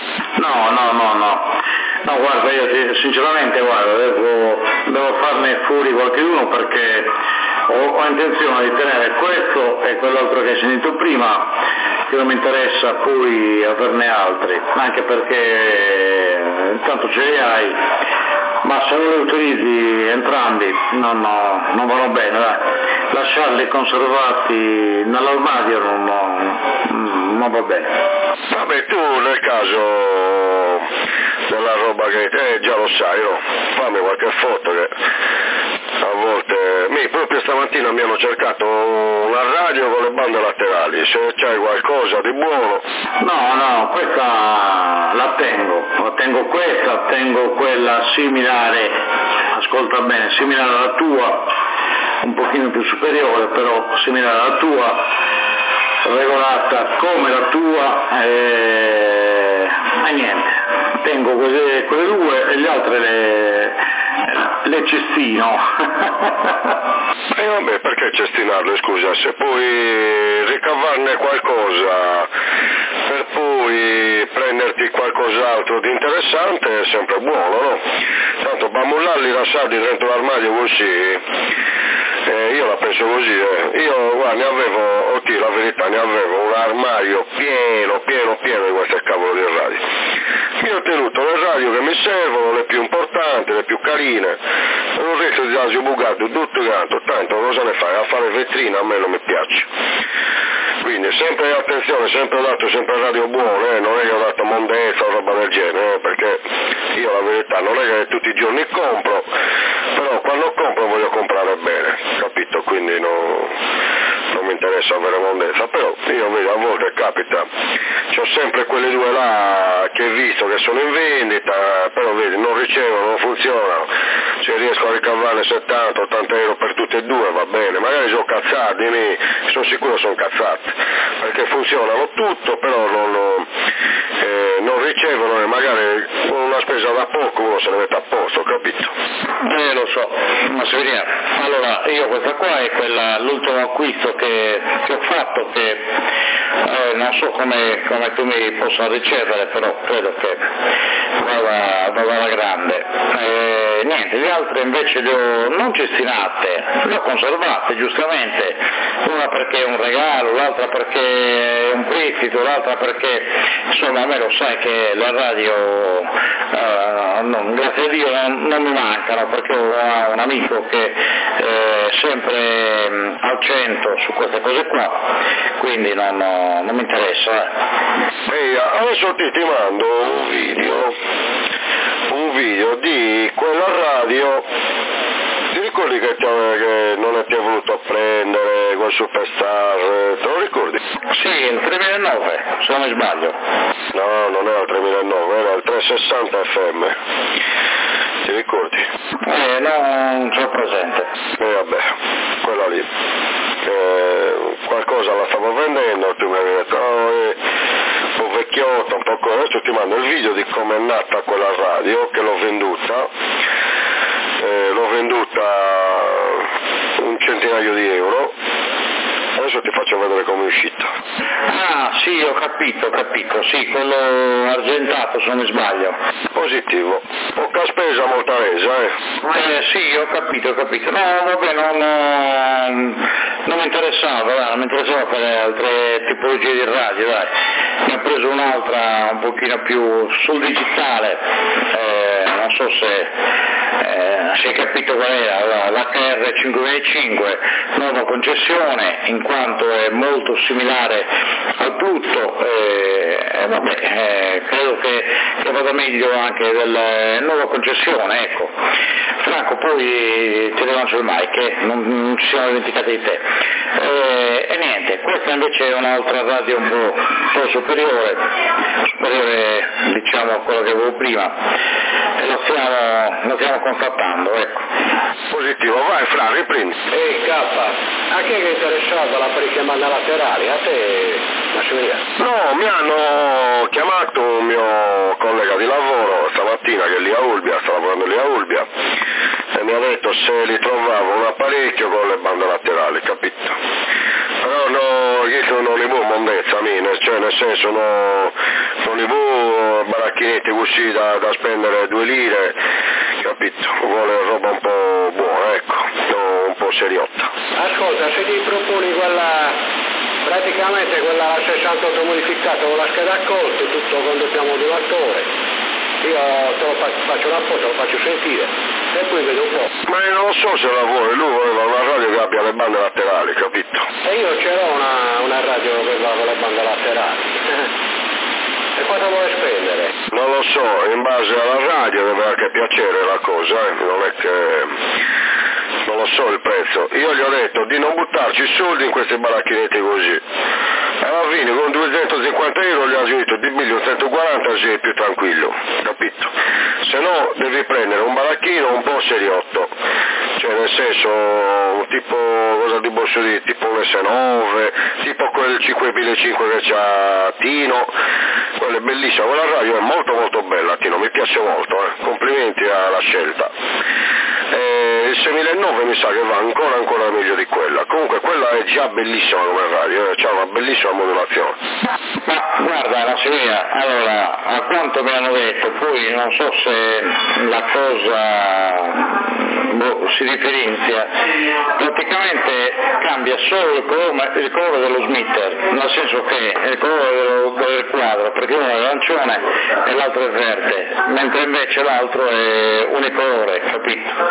D: No, guarda, io sinceramente devo farne fuori qualcuno perché ho intenzione di tenere questo e quell'altro che hai sentito prima, che non mi interessa poi averne altri, anche perché intanto ce li hai, ma se non li utilizzi entrambi non vanno bene, dai. Lasciarli conservati nell'armadio non va bene.
B: Vabbè, tu nel caso della roba che già lo sai, no? Fammi qualche foto che a volte proprio stamattina mi hanno cercato una radio con le bande laterali, se c'hai qualcosa di buono.
D: No, questa la tengo questa, tengo quella similare, ascolta bene, similare alla tua, un pochino più superiore, però similare alla tua, regolata come la tua, e niente, tengo quelle due e le altre le cestino.
B: E vabbè, perché cestinarle, scusa, se puoi ricavarne qualcosa per poi prenderti qualcos'altro di interessante è sempre buono, no? Tanto bambullarli lasciarli dentro l'armadio così, io la penso così, io guarda, la verità, ne avevo un armadio pieno di queste cavolo di radio. Io ho tenuto le radio che mi servono, le più importanti, le più carine, non resto di asio bucato tutto quanto, tanto cosa ne fai? A fare vetrina a me non mi piace. Quindi sempre attenzione, sempre ho dato sempre radio buone, non è che ho dato mondezza o roba del genere, perché io la verità non è che tutti i giorni compro, però quando compro voglio comprare bene, capito? Quindi non mi interessa avere mondezza, però io vedo a volte capita, c'ho sempre quelle due là che ho visto che sono in vendita, però vedi non ricevono, non funzionano, se riesco a ricavarne 70-80 euro per tutte e due va bene, magari sono cazzati, sono sicuro sono cazzati, perché funzionano tutto, però non ricevono e magari con una spesa da poco uno se ne mette a posto, capito?
D: Lo so, Massimiliano. Allora, io questa qua è l'ultimo acquisto che ho fatto, che non so come tu mi possa ricevere, però credo che vada alla grande. Niente, le altre invece le ho non cestinate, le ho conservate giustamente, una perché è un regalo, l'altra perché è un prestito, l'altra perché insomma a me lo sai che la radio grazie a Dio non mi mancano, perché ho un amico che è sempre al centro su queste cose qua, quindi non mi interessa.
B: Adesso ti mando un video di quella radio, ti ricordi che non ti ha voluto prendere quel Superstar, te lo ricordi?
D: Sì, il 3009, se non mi sbaglio.
B: No, non era il 3009, era il 360 FM, ti ricordi?
D: Non sono presente.
B: Vabbè, quella lì. Qualcosa la stavo vendendo, tu mi hai detto, un po' vecchiotta, un po' cosa, adesso ti mando il video di come è nata quella radio, che l'ho venduta un centinaio di euro, Adesso ti faccio vedere come è uscito.
D: Ah, sì, ho capito, sì, quello argentato se non mi sbaglio.
B: Positivo. Poca spesa, molta resa,
D: Sì, ho capito. No, vabbè, non mi interessava fare altre tipologie di radio, dai. Ne ho preso un'altra un pochino più sul digitale, non so se hai capito qual era, l'HR 5005, nuova concessione, in quanto è molto similare al Plutto, credo che vada meglio anche della nuova concessione, ecco. Franco, poi ti rilancio il mic, non ci siamo dimenticati di te. E niente, questa invece è un'altra radio un po' superiore diciamo a quello che avevo prima, e la stiamo contattando, ecco.
B: Positivo, vai Fra, riprendi.
A: K, a chi è interessato all'apparecchio banda laterali? A te, Massimiliano?
B: No, mi hanno chiamato un mio collega di lavoro stamattina che è lì a Ulbia, sta lavorando lì a Ulbia, e mi ha detto se li trovavo un apparecchio con le bande laterali, capito? Però io non li vuoi mondezza, cioè nel senso non li vuoi baracchinetti così da spendere 2 lire, capito? Vuole roba un po' buona, ecco, un po' seriotta.
A: Ascolta, se ti proponi praticamente quella 68 modificata con la scheda a colpi, tutto con doppio modulatore, io te lo faccio una foto, lo faccio sentire e poi vedo un po'.
B: Ma io non so se la vuole, lui voleva una radio che abbia le bande laterali, capito?
A: E io ce l'ho una radio che va con le bande laterali. E quanto vuole spendere?
B: Non lo so, in base alla radio deve anche piacere la cosa, non è che... Non lo so il prezzo. Io gli ho detto di non buttarci soldi in questi baracchinetti così. Alla fine con 250 euro gli ho detto di 1140 sei più tranquillo, capito? Se no devi prendere un baracchino un po' seriotto, cioè nel senso tipo, cosa ti posso dire, tipo un S9, tipo quel 5005 che c'ha Tino, quello è bellissimo, quella radio è molto molto bella Tino, mi piace molto, complimenti alla scelta. Il 6009 mi sa che va ancora meglio di quella, comunque quella è già bellissima come radio, c'ha una bellissima modulazione.
D: Ma guarda Massimiliano, allora a quanto mi hanno detto, poi non so se la cosa si differenzia, praticamente cambia solo il colore dello smitter, nel senso che è il colore del quadro, perché uno è arancione e l'altro è verde, mentre invece l'altro è unicolore, capito?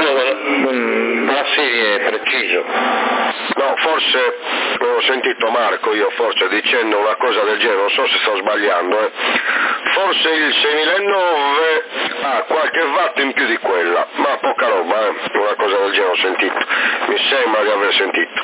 D: La serie è preciso.
B: No, forse ho sentito Marco io forse dicendo una cosa del genere, non so se sto sbagliando, forse il 6009 ha qualche watt in più di quella, ma poca roba, una cosa del genere ho sentito, mi sembra di aver sentito.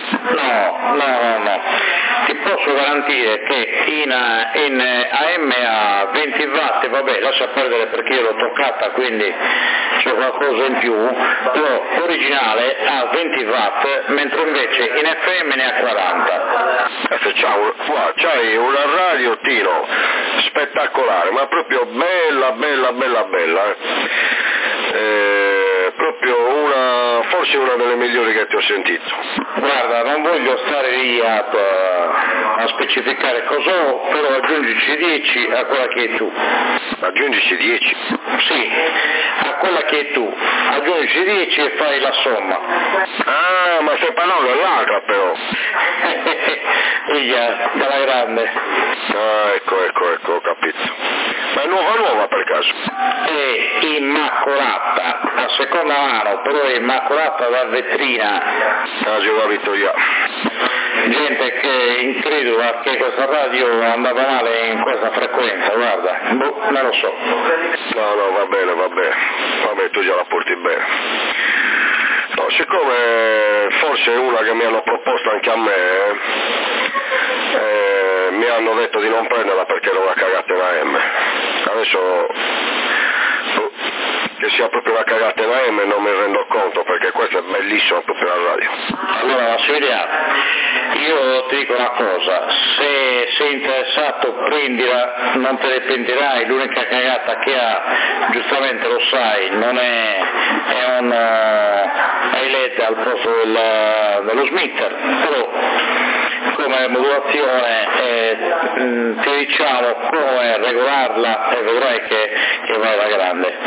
D: No, ti posso garantire che in AM a 20 watt, vabbè, lascia perdere perché io l'ho toccata, quindi c'è qualcosa in più, però l'originale ha 20 watt, mentre invece in FM ne ha 40.
B: C'hai una radio Tino spettacolare, ma proprio bella, proprio forse una delle migliori che ti ho sentito.
D: Guarda, non voglio stare lì a specificare cosa ho, però aggiungici 10 a quella che è tu.
B: Aggiungici 10?
D: Sì, a quella che è tu, aggiungici 10 e fai la somma.
B: Ah, ma stai parlando dell'altra però.
D: Figlia, dalla grande.
B: Ah, ecco, ho capito. Ma è nuova per caso?
D: È immacolata, a seconda mano, però è immacolata da vetrina.
B: Ah, ci ho capito io.
D: Gente che incredula che questa radio andava male in questa frequenza, guarda, non lo so.
B: No, va bene, vabbè, tu già la porti bene. No, siccome forse è una che mi hanno proposto anche a me, mi hanno detto di non prenderla perché era una cagata in AM. Adesso che sia proprio una cagata in AM non mi rendo conto, perché questa è bellissima proprio la radio.
D: Allora Massimiliano, io ti dico una cosa, se sei interessato prendila, non te ne pentirai, l'unica cagata che ha, giustamente lo sai, non è un LED al posto dello smitter, però come modulazione ti diciamo come regolarla e vedrai che va alla grande.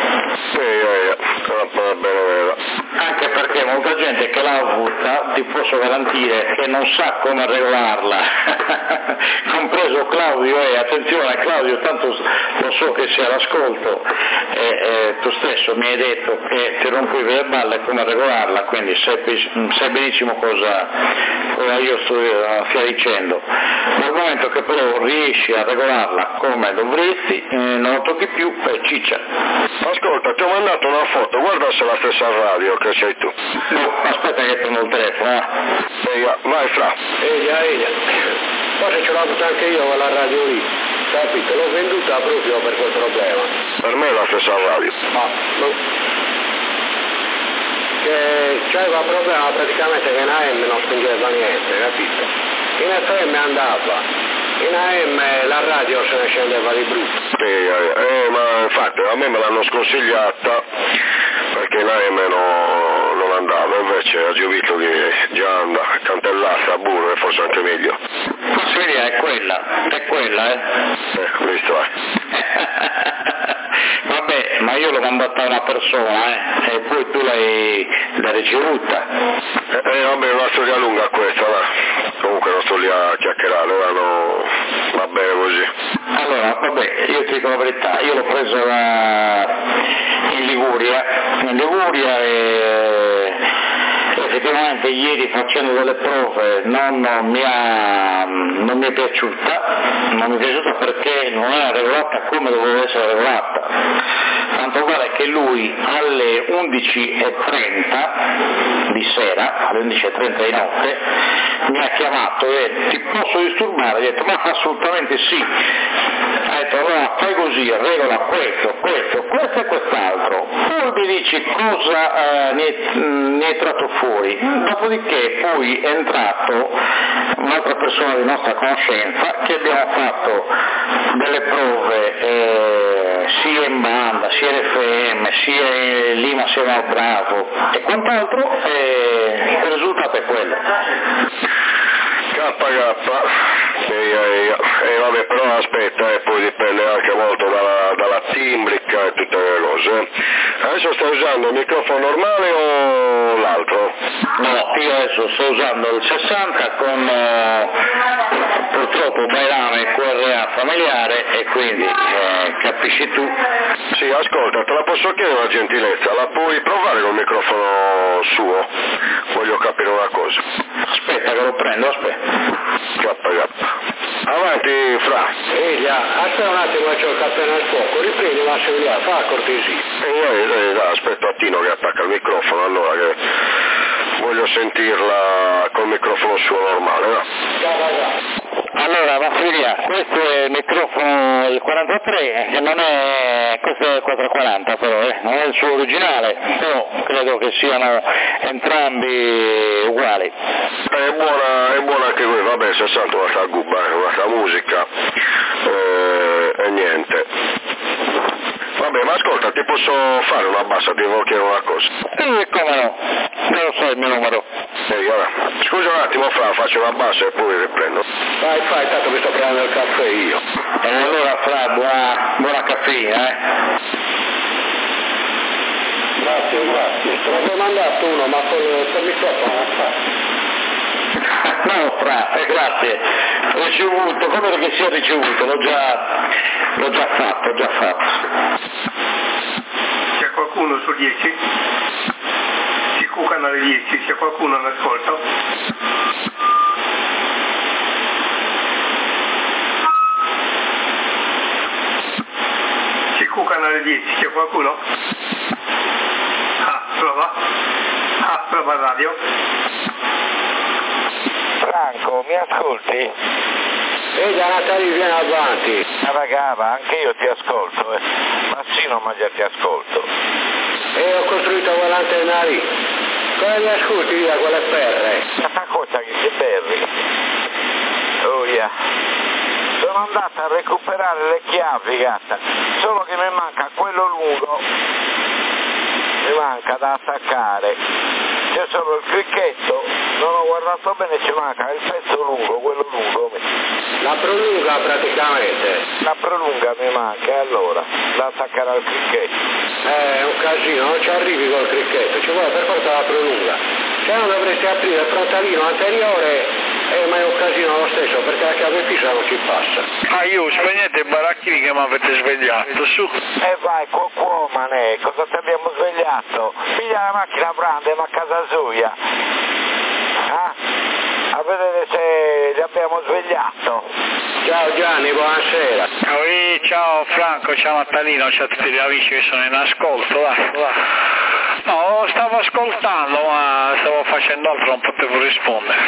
B: Va bene.
D: Anche perché molta gente che l'ha avuta ti posso garantire che non sa come regolarla, compreso Claudio, e attenzione Claudio, tanto lo so che sei all'ascolto, tu stesso mi hai detto che ti rompevi le balle come regolarla, quindi sai benissimo cosa io stia dicendo. Nel momento che però riesci a regolarla come dovresti, non lo tocchi più, ciccia.
B: Ascolta, ti ho mandato una foto, guarda se è la stessa radio che sei tu.
D: No, aspetta che prendo il telefono.
B: Vai Fra.
A: Eia. Poi ce l'ho avuta anche io quella radio lì, capito? L'ho venduta proprio per quel problema.
B: Per me è la stessa radio.
A: Che c'aveva problema praticamente che in AM non spingeva niente, capito? In FM andava, in AM la radio se ne scendeva di brutto.
B: Ma infatti a me me l'hanno sconsigliata perché in AM non andava, invece a Giovito che già anda, cantellata, burro, e forse anche meglio.
D: Possibilità è quella.
B: Visto
D: Vabbè, ma io l'ho mandata a una persona, e poi tu l'hai ricevuta.
B: Vabbè, una storia lunga questa, va. Comunque non sto lì a chiacchierare, va bene così.
D: Allora, vabbè, io ti dico la verità, io l'ho presa in Liguria e effettivamente ieri facendo delle prove non mi è piaciuta perché non era regolata come doveva essere regolata, tanto vale che lui alle 11:30 di sera, alle 11:30 di notte, mi ha chiamato e ti posso disturbare? Ha detto ma assolutamente sì. Ha detto allora fai così, regola questo e quest'altro, poi mi dici cosa ne è tratto fuori. Dopodiché poi è entrato un'altra persona di nostra conoscenza che abbiamo fatto delle prove sia in banda, sia in FM, sia in Lima Siamo Bravo e quant'altro, e il risultato è quello.
B: Vabbè, però aspetta, poi dipende anche molto dalla timbrica e tutte le cose. Adesso stai usando il microfono normale o l'altro?
D: No, io adesso sto usando il 60 con purtroppo Bailame QRA familiare e quindi capisci tu.
B: Sì, ascolta, te la posso chiedere una gentilezza, la puoi provare col microfono suo? Voglio capire una cosa.
D: Aspetta che lo prendo,
B: Avanti Fra.
A: Aspetta un attimo che c'ho il cappello al fuoco, riprendi Massimiliano, fa cortesia.
B: Aspetta a Tino che attacca il microfono, allora che voglio sentirla col microfono suo normale, no?
D: Allora Massimiliano, questo è il microfono il 43, che non è, questo è il 440 però, non è il suo originale, però credo che siano entrambi uguali.
B: È buona anche qui, vabbè, 60 un'altra gubba, un'altra musica, e niente. Vabbè, ma ascolta, ti posso fare una bassa, ti volevo chiedere una cosa.
D: Sì, come no, non lo so il mio numero.
B: Allora, scusa un attimo Fra, faccio una bassa e poi riprendo.
A: Fai, tanto mi sto prendendo il caffè io.
D: E allora Fra, buona caffeina,
A: Grazie. Te l'avevo mandato uno, ma per microfono non fa.
D: No Fra, grazie. Ricevuto, come che sia ricevuto, l'ho già fatto.
E: C'è qualcuno su 10? CQ canale 10, c'è qualcuno all'ascolto? CQ canale 10, c'è qualcuno? Prova radio.
F: Franco, mi ascolti?
A: Natali, vieni avanti.
F: Ragava, anche io ti ascolto, ma sì, non ma già ti ascolto.
A: Ho costruito quell'antenna lì. Come mi ascolti via quelle perre?
F: Ma cosa che si perri? Oh yeah. Sono andata a recuperare le chiavi, gatta, solo che mi manca quello lungo, mi manca da attaccare, c'è solo il cricchetto Non ho guardato bene, ci manca il pezzo lungo, quello lungo.
A: La prolunga praticamente.
F: La prolunga mi manca, e allora? Da attaccare al cricchetto.
A: È un casino, non ci arrivi col cricchetto, ci vuole per forza la prolunga. Se no dovresti aprire il frontalino anteriore, ma è un casino lo stesso, perché la chiave fissa non ci passa.
G: Io spegnete i baracchini che mi avete svegliato, su.
F: Vai, manè, cosa ti abbiamo svegliato? Piglia la macchina, andiamo a casa sua. A vedere se li abbiamo svegliato.
A: Ciao Gianni, buonasera.
G: Ciao Franco, ciao Nattalino, ciao a tutti gli amici che sono in ascolto, vai. No, stavo ascoltando, ma stavo facendo altro, non potevo rispondere.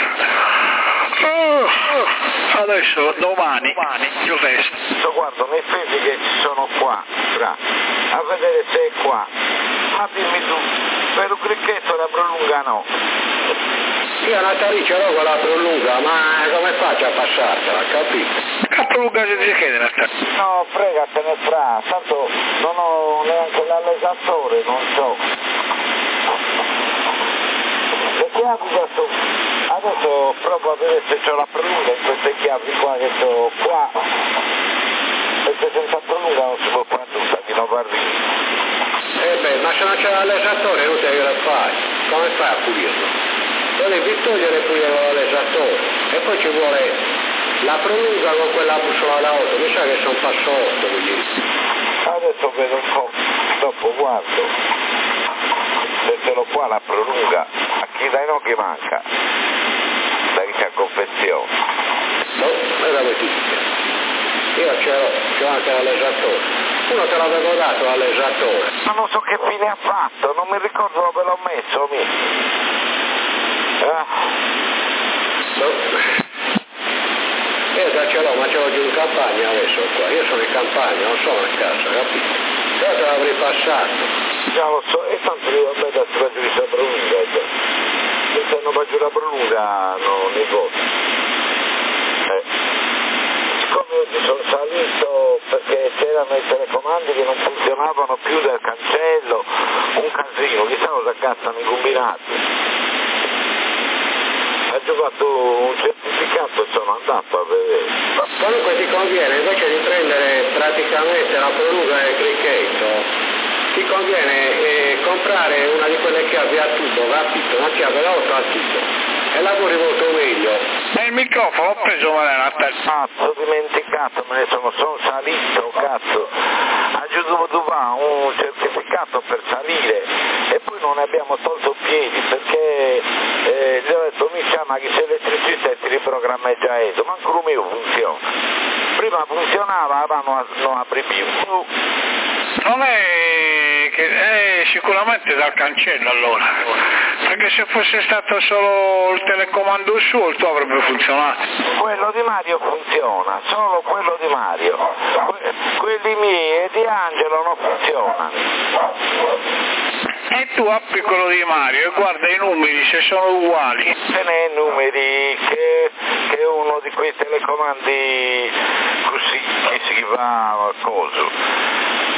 G: Adesso, domani, il resto.
F: Guardo nei fesi che ci sono qua, a vedere se è qua. Ma dimmi tu, per un cricchetto la prolunga no.
A: Io a Natale ce l'ho con la prolunga, ma come faccio a passartela, capito?
G: La prolunga si chiede, Natale.
F: No, fregatene fra, tanto non ho neanche l'allegatore, non so. Le chiavi adesso provo a vedere se c'ho la prolunga in queste chiavi qua che c'ho qua. Perché senza prolunga non si può fare tutta, di non va
A: ma se non c'è l'allegatore non te lo fai, come fai a pulirlo? Devi togliere pure l'allegatore e poi ci vuole la prolunga con quella bussola da 8, mi sa che sono passo 8 quindi.
F: Adesso vedo un po', dopo guardo se ce l'ho qua la prolunga, a chi dai no che manca, da chi c'è a confezione.
A: No, me la vedi. Io ce l'ho, c'ho anche l'allegatore. Uno te l'avevo dato l'allegatore.
F: Ma non so che fine ha fatto, non mi ricordo dove l'ho messo,
A: No. Io già ce l'ho, ma ce l'ho giù in campagna adesso qua. Io sono in campagna, non sono a casa, capito? Però te l'avrei passato.
F: Già lo so, e tanto io a me da giù la prolunga. Se non va giù la prolunga non ne posso. Siccome oggi sono salito perché c'erano i telecomandi che non funzionavano più del cancello, un casino, chissà cosa cazzano i combinati. Ha giocato un certificato, sono andato a vedere.
A: Comunque ti conviene, invece di prendere praticamente la prolunga del cricchetto, ti conviene comprare una di quelle chiavi a tubo, capito? Una chiave da 8 a tubo. E lavori molto meglio.
G: E il microfono ho preso male Natale.
F: Ho dimenticato, me ne sono salito, cazzo. Ha dovuto fare un certificato per salire e poi non ne abbiamo tolto piedi perché gli ho detto mi chiama che se l'elettricità ti riprogramma già esso, ma ancora mio funziona. Prima funzionava, ora non apri più.
G: Non è che è sicuramente dal cancello allora, perché se fosse stato solo il telecomando suo il tuo avrebbe funzionato.
F: Quello di Mario funziona, solo quello di Mario. Quelli miei e di Angelo non funzionano.
G: E tu apri quello di Mario e guarda i numeri se sono uguali.
F: Ce n'è numeri che è uno di quei telecomandi così che si va a coso.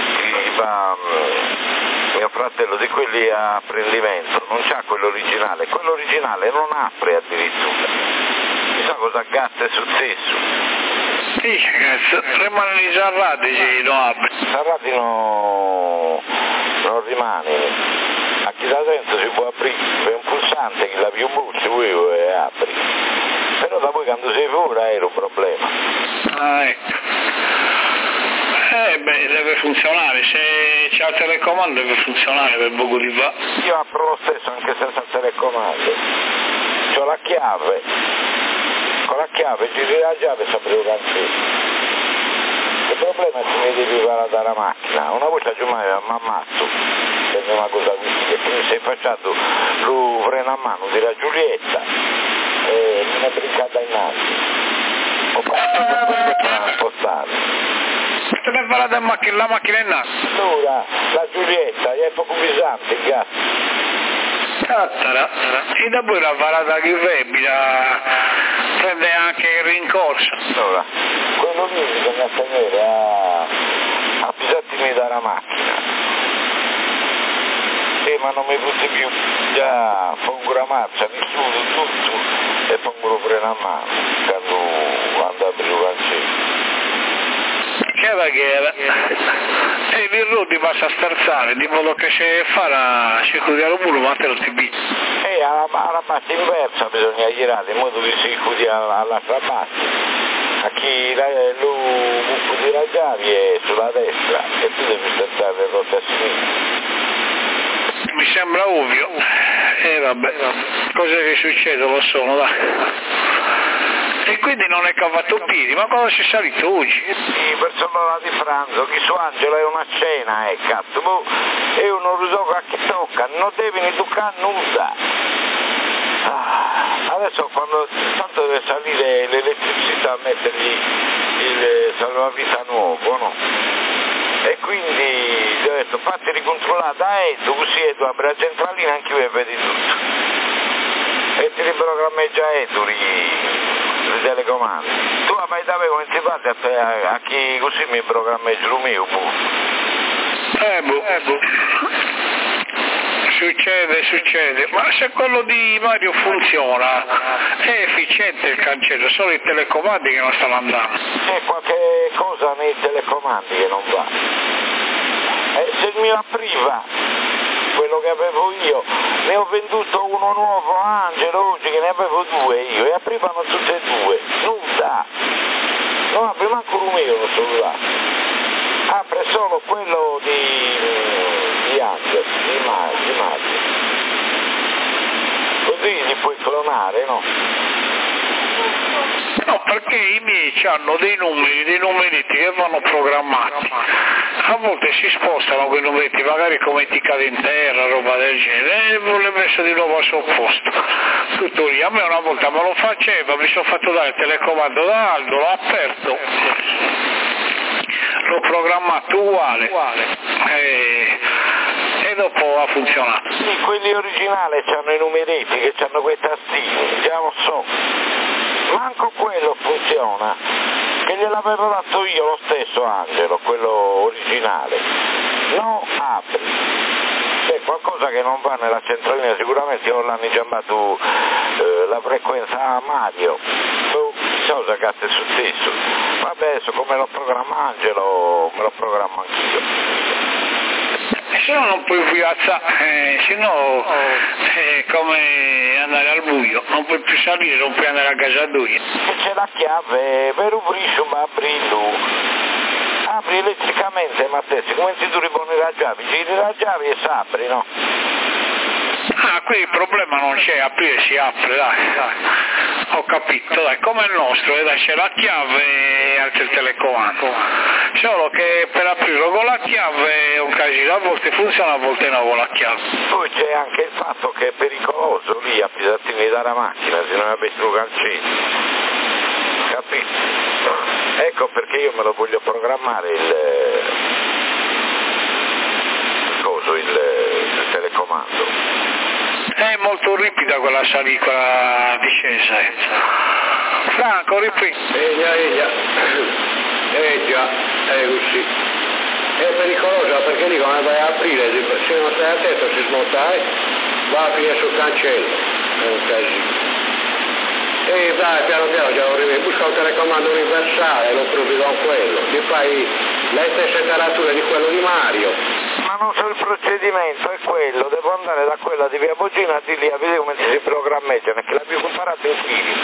F: Mio fratello di quelli a prendimento, non c'ha quello originale non apre addirittura. Chissà cosa cazzo è successo.
G: Sì, cazzo, rimane lì Sarrati se non apre.
F: Sarrati non rimane. A chi da dentro si può aprire, c'è un pulsante che la più buccia e apri. Però da poi quando sei fuori era un problema.
G: Ah, ecco. Deve funzionare, se c'è il telecomando deve funzionare per poco di va.
F: Io apro lo stesso anche senza il telecomando. C'ho la chiave, con la chiave giri la chiave e si apre il cancello. Il problema è che mi devi fare dare la macchina. Una volta giù mi ammazzo, per una cosa così, che tu mi sei facciato lo freno a mano di la Giulietta e mi è brincata innanzi. Ho fatto per spostare.
G: Te ne farà la macchina in naso.
F: Allora, la Giulietta, è poco pesante il gas.
G: Cattara. E dopo la varata che femmina prende anche il rincorso.
F: Allora, quello lì bisogna tenere a pisarti dalla macchina. ma non mi butti più, già pongo la marcia, nessuno, tutto, e pongo pure la mano, quando apri il cancello.
G: Che era? E il Rudi basta sterzare, di modo che se fa si chiude lo muro, ma te lo ti bitti.
F: Alla parte inversa bisogna girare, in modo che si chiude all'altra parte. A chi lo buco di raggiavi è sulla destra e tu devi sterzare le rotte a sinistra.
G: Mi sembra ovvio. Vabbè, cose che succedono lo sono, dai. E quindi non è cavato piedi, ma cosa sei salito oggi?
F: Sì, verso l'ora di pranzo, chi su Angelo è una cena, cazzo, e uno lo so a chi tocca, non devi ne toccare nulla. Adesso quando tanto deve salire l'elettricità, mettergli il salvavita nuovo, no? E quindi gli ho detto fatti ricontrollare da Edu, così Edu apre la centralina anche io e vedi tutto. E ti riprogrammeggia Edu i telecomandi. Tu vai da me come ti fate a chi così mi programmeggia lo mio,
G: Succede, ma se quello di Mario funziona, è efficiente il cancello, solo i telecomandi che non stanno andando.
F: C'è qualche cosa nei telecomandi che non va. Se il mio apriva, quello che avevo io, ne ho venduto uno nuovo a Angelo oggi che ne avevo due io e aprivano tutte e due, nulla. Non apre manco un mio cellulare. Apre solo quello di Angelo, di Mario. Così li puoi clonare, no?
G: No, perché i miei hanno dei numeretti che vanno programmati. A volte si spostano quei numeretti, magari come ti cade in terra, roba del genere, e l'ho messo di nuovo al suo posto. Tutto lì. A me una volta me lo faceva, mi sono fatto dare il telecomando da Aldo, l'ho aperto, l'ho programmato uguale e dopo ha funzionato.
F: Sì, quelli originali hanno i numeretti che hanno quei tastini, già lo so. Manco quello funziona, che gliel'avevo dato io lo stesso Angelo, quello originale. No, apri. C'è qualcosa che non va nella centralina, sicuramente non l'hanno chiamato la frequenza a Mario. Cosa che è successo? Vabbè, adesso come lo programma Angelo, me lo programmo anch'io.
G: Se no non puoi piazzare, se no è come andare al buio, non puoi più salire, non puoi andare a casa d'uia.
F: Se c'è la chiave per ubriscio ma apri elettricamente, ma te, come ti tu riponi la chiave, giri la chiave e si apri, no?
G: Ah, qui il problema non c'è, aprire si apre, dai. Ho capito, dai, come il nostro, dai, c'è la chiave e altri il telecomando. Solo che per aprirlo con la chiave è un casino, a volte funziona, a volte no con la chiave.
F: Poi c'è anche il fatto che è pericoloso lì a pisattini dalla macchina, se non avessi un cancello. Capito? Ecco perché io me lo voglio programmare il telecomando.
G: È molto ripida quella salita, quella discesa. Franco, ripeto.
A: Già, è così. È pericolosa perché lì come vai a aprire, se non stai attento si smonta, va a finire sul cancello. È un casino. E vai piano piano già lo rivedi, busca un telecomando universale, lo provi con quello, ti fai le stesse tarature di quello di Mario.
F: Ma non so il procedimento, è quello, devo andare da quella di via Bogina di lì a vedere come si programmeggiano, che l'abbiamo imparato in fili.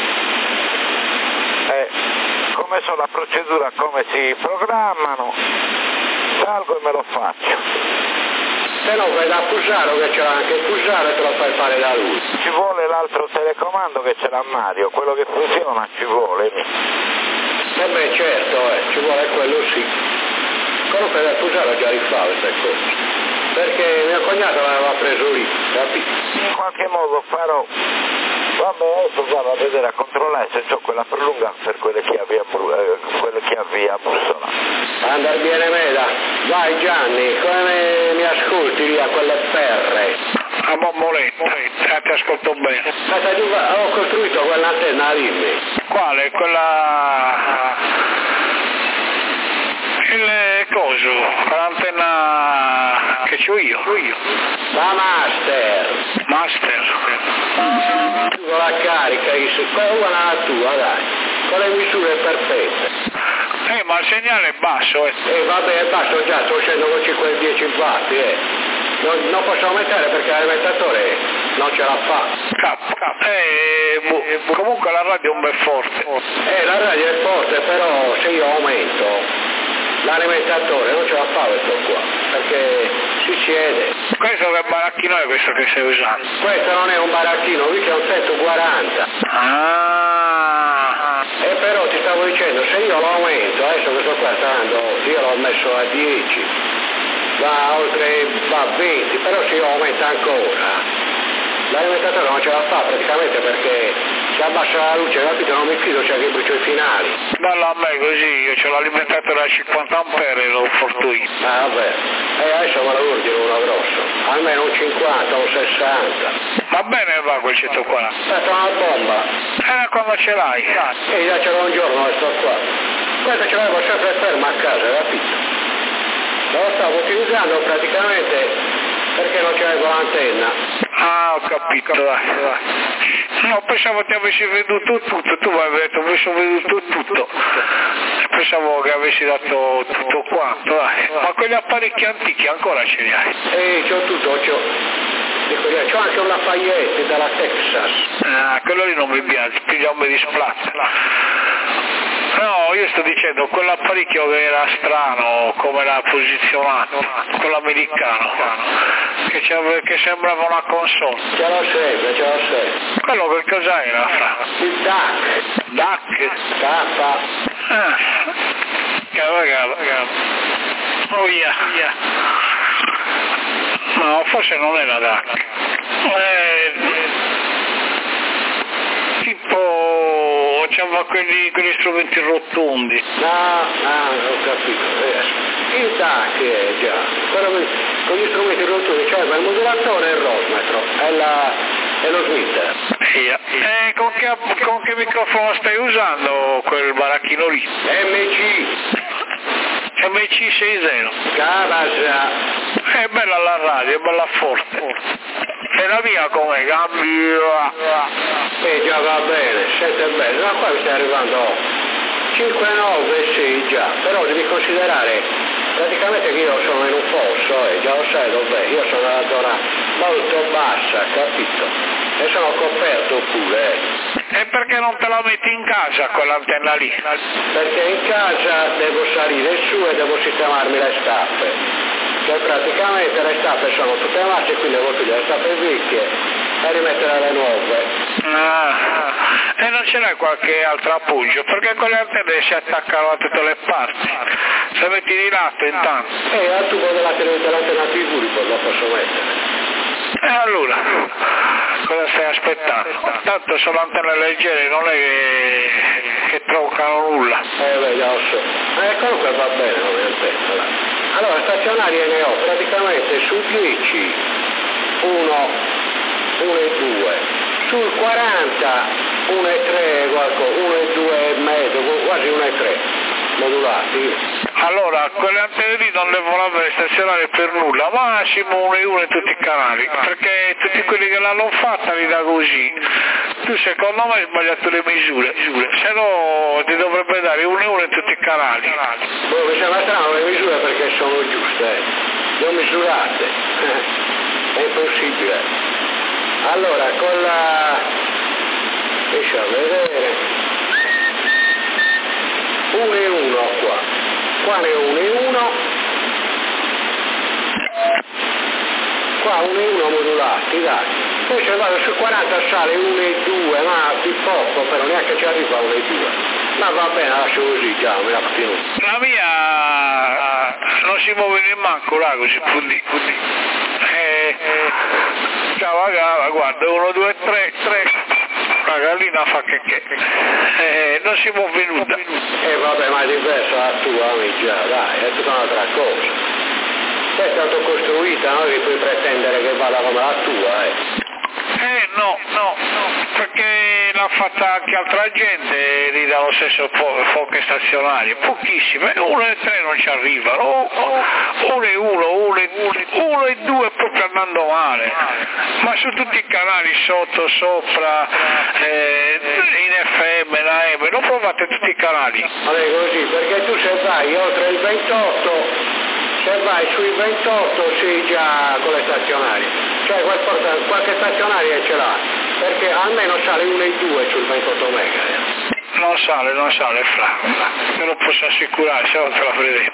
F: Come so la procedura, come si programmano, salgo e me lo faccio.
A: Se no vai da Fusaro che ce l'ha anche Fusaro e te lo fai fare da lui.
F: Ci vuole l'altro telecomando che ce l'ha Mario, quello che funziona ci vuole.
A: Beh certo, ci vuole quello sì. Comunque da Fusaro già rifà queste cose. Perché mio cognato l'aveva preso lì, capito?
F: In qualche modo farò. Vabbè, adesso vado a vedere, a controllare se c'ho quella prolunga per quelle chiavi a bussola.
A: Andar bene Meda. Vai Gianni, come mi ascolti lì a quelle perre?
G: A Bomboletto, ti ascolto bene.
A: Ho costruito quell'antenna, dimmi.
G: Quale? Quella... il coso, l'antenna che che c'ho io.
A: La Master. Tu con la carica, uguale alla tua, dai, con le misure perfette.
G: Ma il segnale è basso,
A: vabbè, è basso già, sto uscendo con 5-10 watt, Non posso aumentare perché l'alimentatore non ce la fa.
G: Comunque la radio è un bel forte.
A: La radio è forte, però se io aumento l'alimentatore non ce la fa questo qua, perché si siede.
G: Questo che baracchino è questo che stai usando?
A: Questo non è un baracchino, qui c'è un 140. Però ti stavo dicendo, se io lo aumento, adesso questo qua sta andando, io l'ho messo a 10, va a 20, però se io aumento ancora, l'alimentatore non ce la fa praticamente perché si abbassa la luce, capito? Non mi fido, c'è che brucio i finali.
G: Dallo a me così, io ho l'alimentatore a 50 ampere e lo porto io.
A: Vabbè, adesso me lo ordino uno grosso, almeno un 50, un 60.
G: Va bene va quel 140.
A: È una bomba.
G: Quando ce l'hai?
A: Già ce l'ho un giorno questo qua. Questo ce l'avevo sempre fermo a casa, capito? Lo stavo utilizzando praticamente perché non c'avevo l'antenna.
G: Ho capito, dai. No, pensavo ti avessi veduto tutto, tu mi hai detto avessi veduto tutto. Pensavo che avessi dato tutto quanto, dai. Ma quegli apparecchi antichi ancora ce li hai?
A: C'ho tutto, c'ho anche un Lafayette dalla Texas.
G: Quello lì non mi piace, più mi displace. No, io sto dicendo quell'apparecchio che era strano, come era posizionato, quell'americano, che sembrava una console.
A: Ce l'ho sempre.
G: Quello che cos'era?
A: Il DAC.
G: DAC?
A: K.
G: Oh yeah. No, forse non era DAC. Tipo c'aveva quegli strumenti rotondi.
A: No, ho capito. Il DAC è già, quello con gli strumenti rotondi, cioè il modulatore e il rosmetro, è lo Smith. Con
G: che microfono stai usando quel baracchino lì? MC60.
A: Cabasa.
G: È bella la radio, è bella forte. E la mia come cambia?
A: Già va bene, sente bene, ma qua mi stai arrivando 5-9, sì già, però devi considerare praticamente che io sono in un fosso, già lo sai dov'è, io sono nella zona molto bassa, capito? E sono coperto pure.
G: E perché non te la metti in casa quell'antenna lì?
A: Perché in casa devo salire su e devo sistemarmi le staffe. Cioè praticamente le staffe sono tutte masse, quindi devo togliere le staffe vecchie e rimettere le nuove.
G: E non ce n'è qualche altro appoggio? Perché con le antenne si attaccano da tutte le parti. Se metti di lato intanto.
A: Al tubo dell'antenna TV lo posso mettere.
G: E allora, cosa stai aspettando? Tanto sono antenne leggere, non è che troncano nulla.
A: Già lo so. Comunque va bene come antenne. Allora, stazionarie ne ho praticamente su 10, 1 e 2, sul 40, 1 e 3, 1 e 2 e mezzo, quasi 1 e 3, modulati.
G: Allora, quelle antenne lì non devono avere stazionarie per nulla, massimo 1 e 1 in tutti i canali, perché tutti quelli che l'hanno fatta li dà così. Tu secondo me hai sbagliato le misure, se no ti dovrebbe dare 1 e 1 in tutti i canali.
A: Mi sembra strano le misure perché sono giuste, le ho misurate, è impossibile. Allora, con la... riesci a vedere, 1 e 1 qua ne ho 1 e 1, qua 1 e 1 modulati, dai. Poi se vado sul 40 sale 1 e 2, ma di poco, però neanche ci arriva 1 e 2. Ma va bene, lascio così, già, me la continuo.
G: La mia non si muove neanche là così, così. Cava, guarda, 1, 2, 3. La gallina fa che. Non si muove nulla.
A: Vabbè, ma è diverso la tua, amica, dai, è tutta un'altra cosa. Se è stato costruita, no? Che puoi pretendere che vada come la tua,
G: no, perché la l'ha fatta anche altra gente lì dallo stesso poche stazionarie, pochissime, 1 e 3 non ci arrivano, 1 e 1 e 2 proprio andando male, ma su tutti i canali sotto, sopra, in FM, in AM, lo provate tutti i canali.
A: Non è così, perché tu se vai oltre il 28, se vai sui 28 sei già con le stazionarie, cioè qualche stazionaria ce l'ha, perché almeno sale 1 e 2 sul 28 mega.
G: Non sale, fra, te lo posso assicurare, se no te la vedete.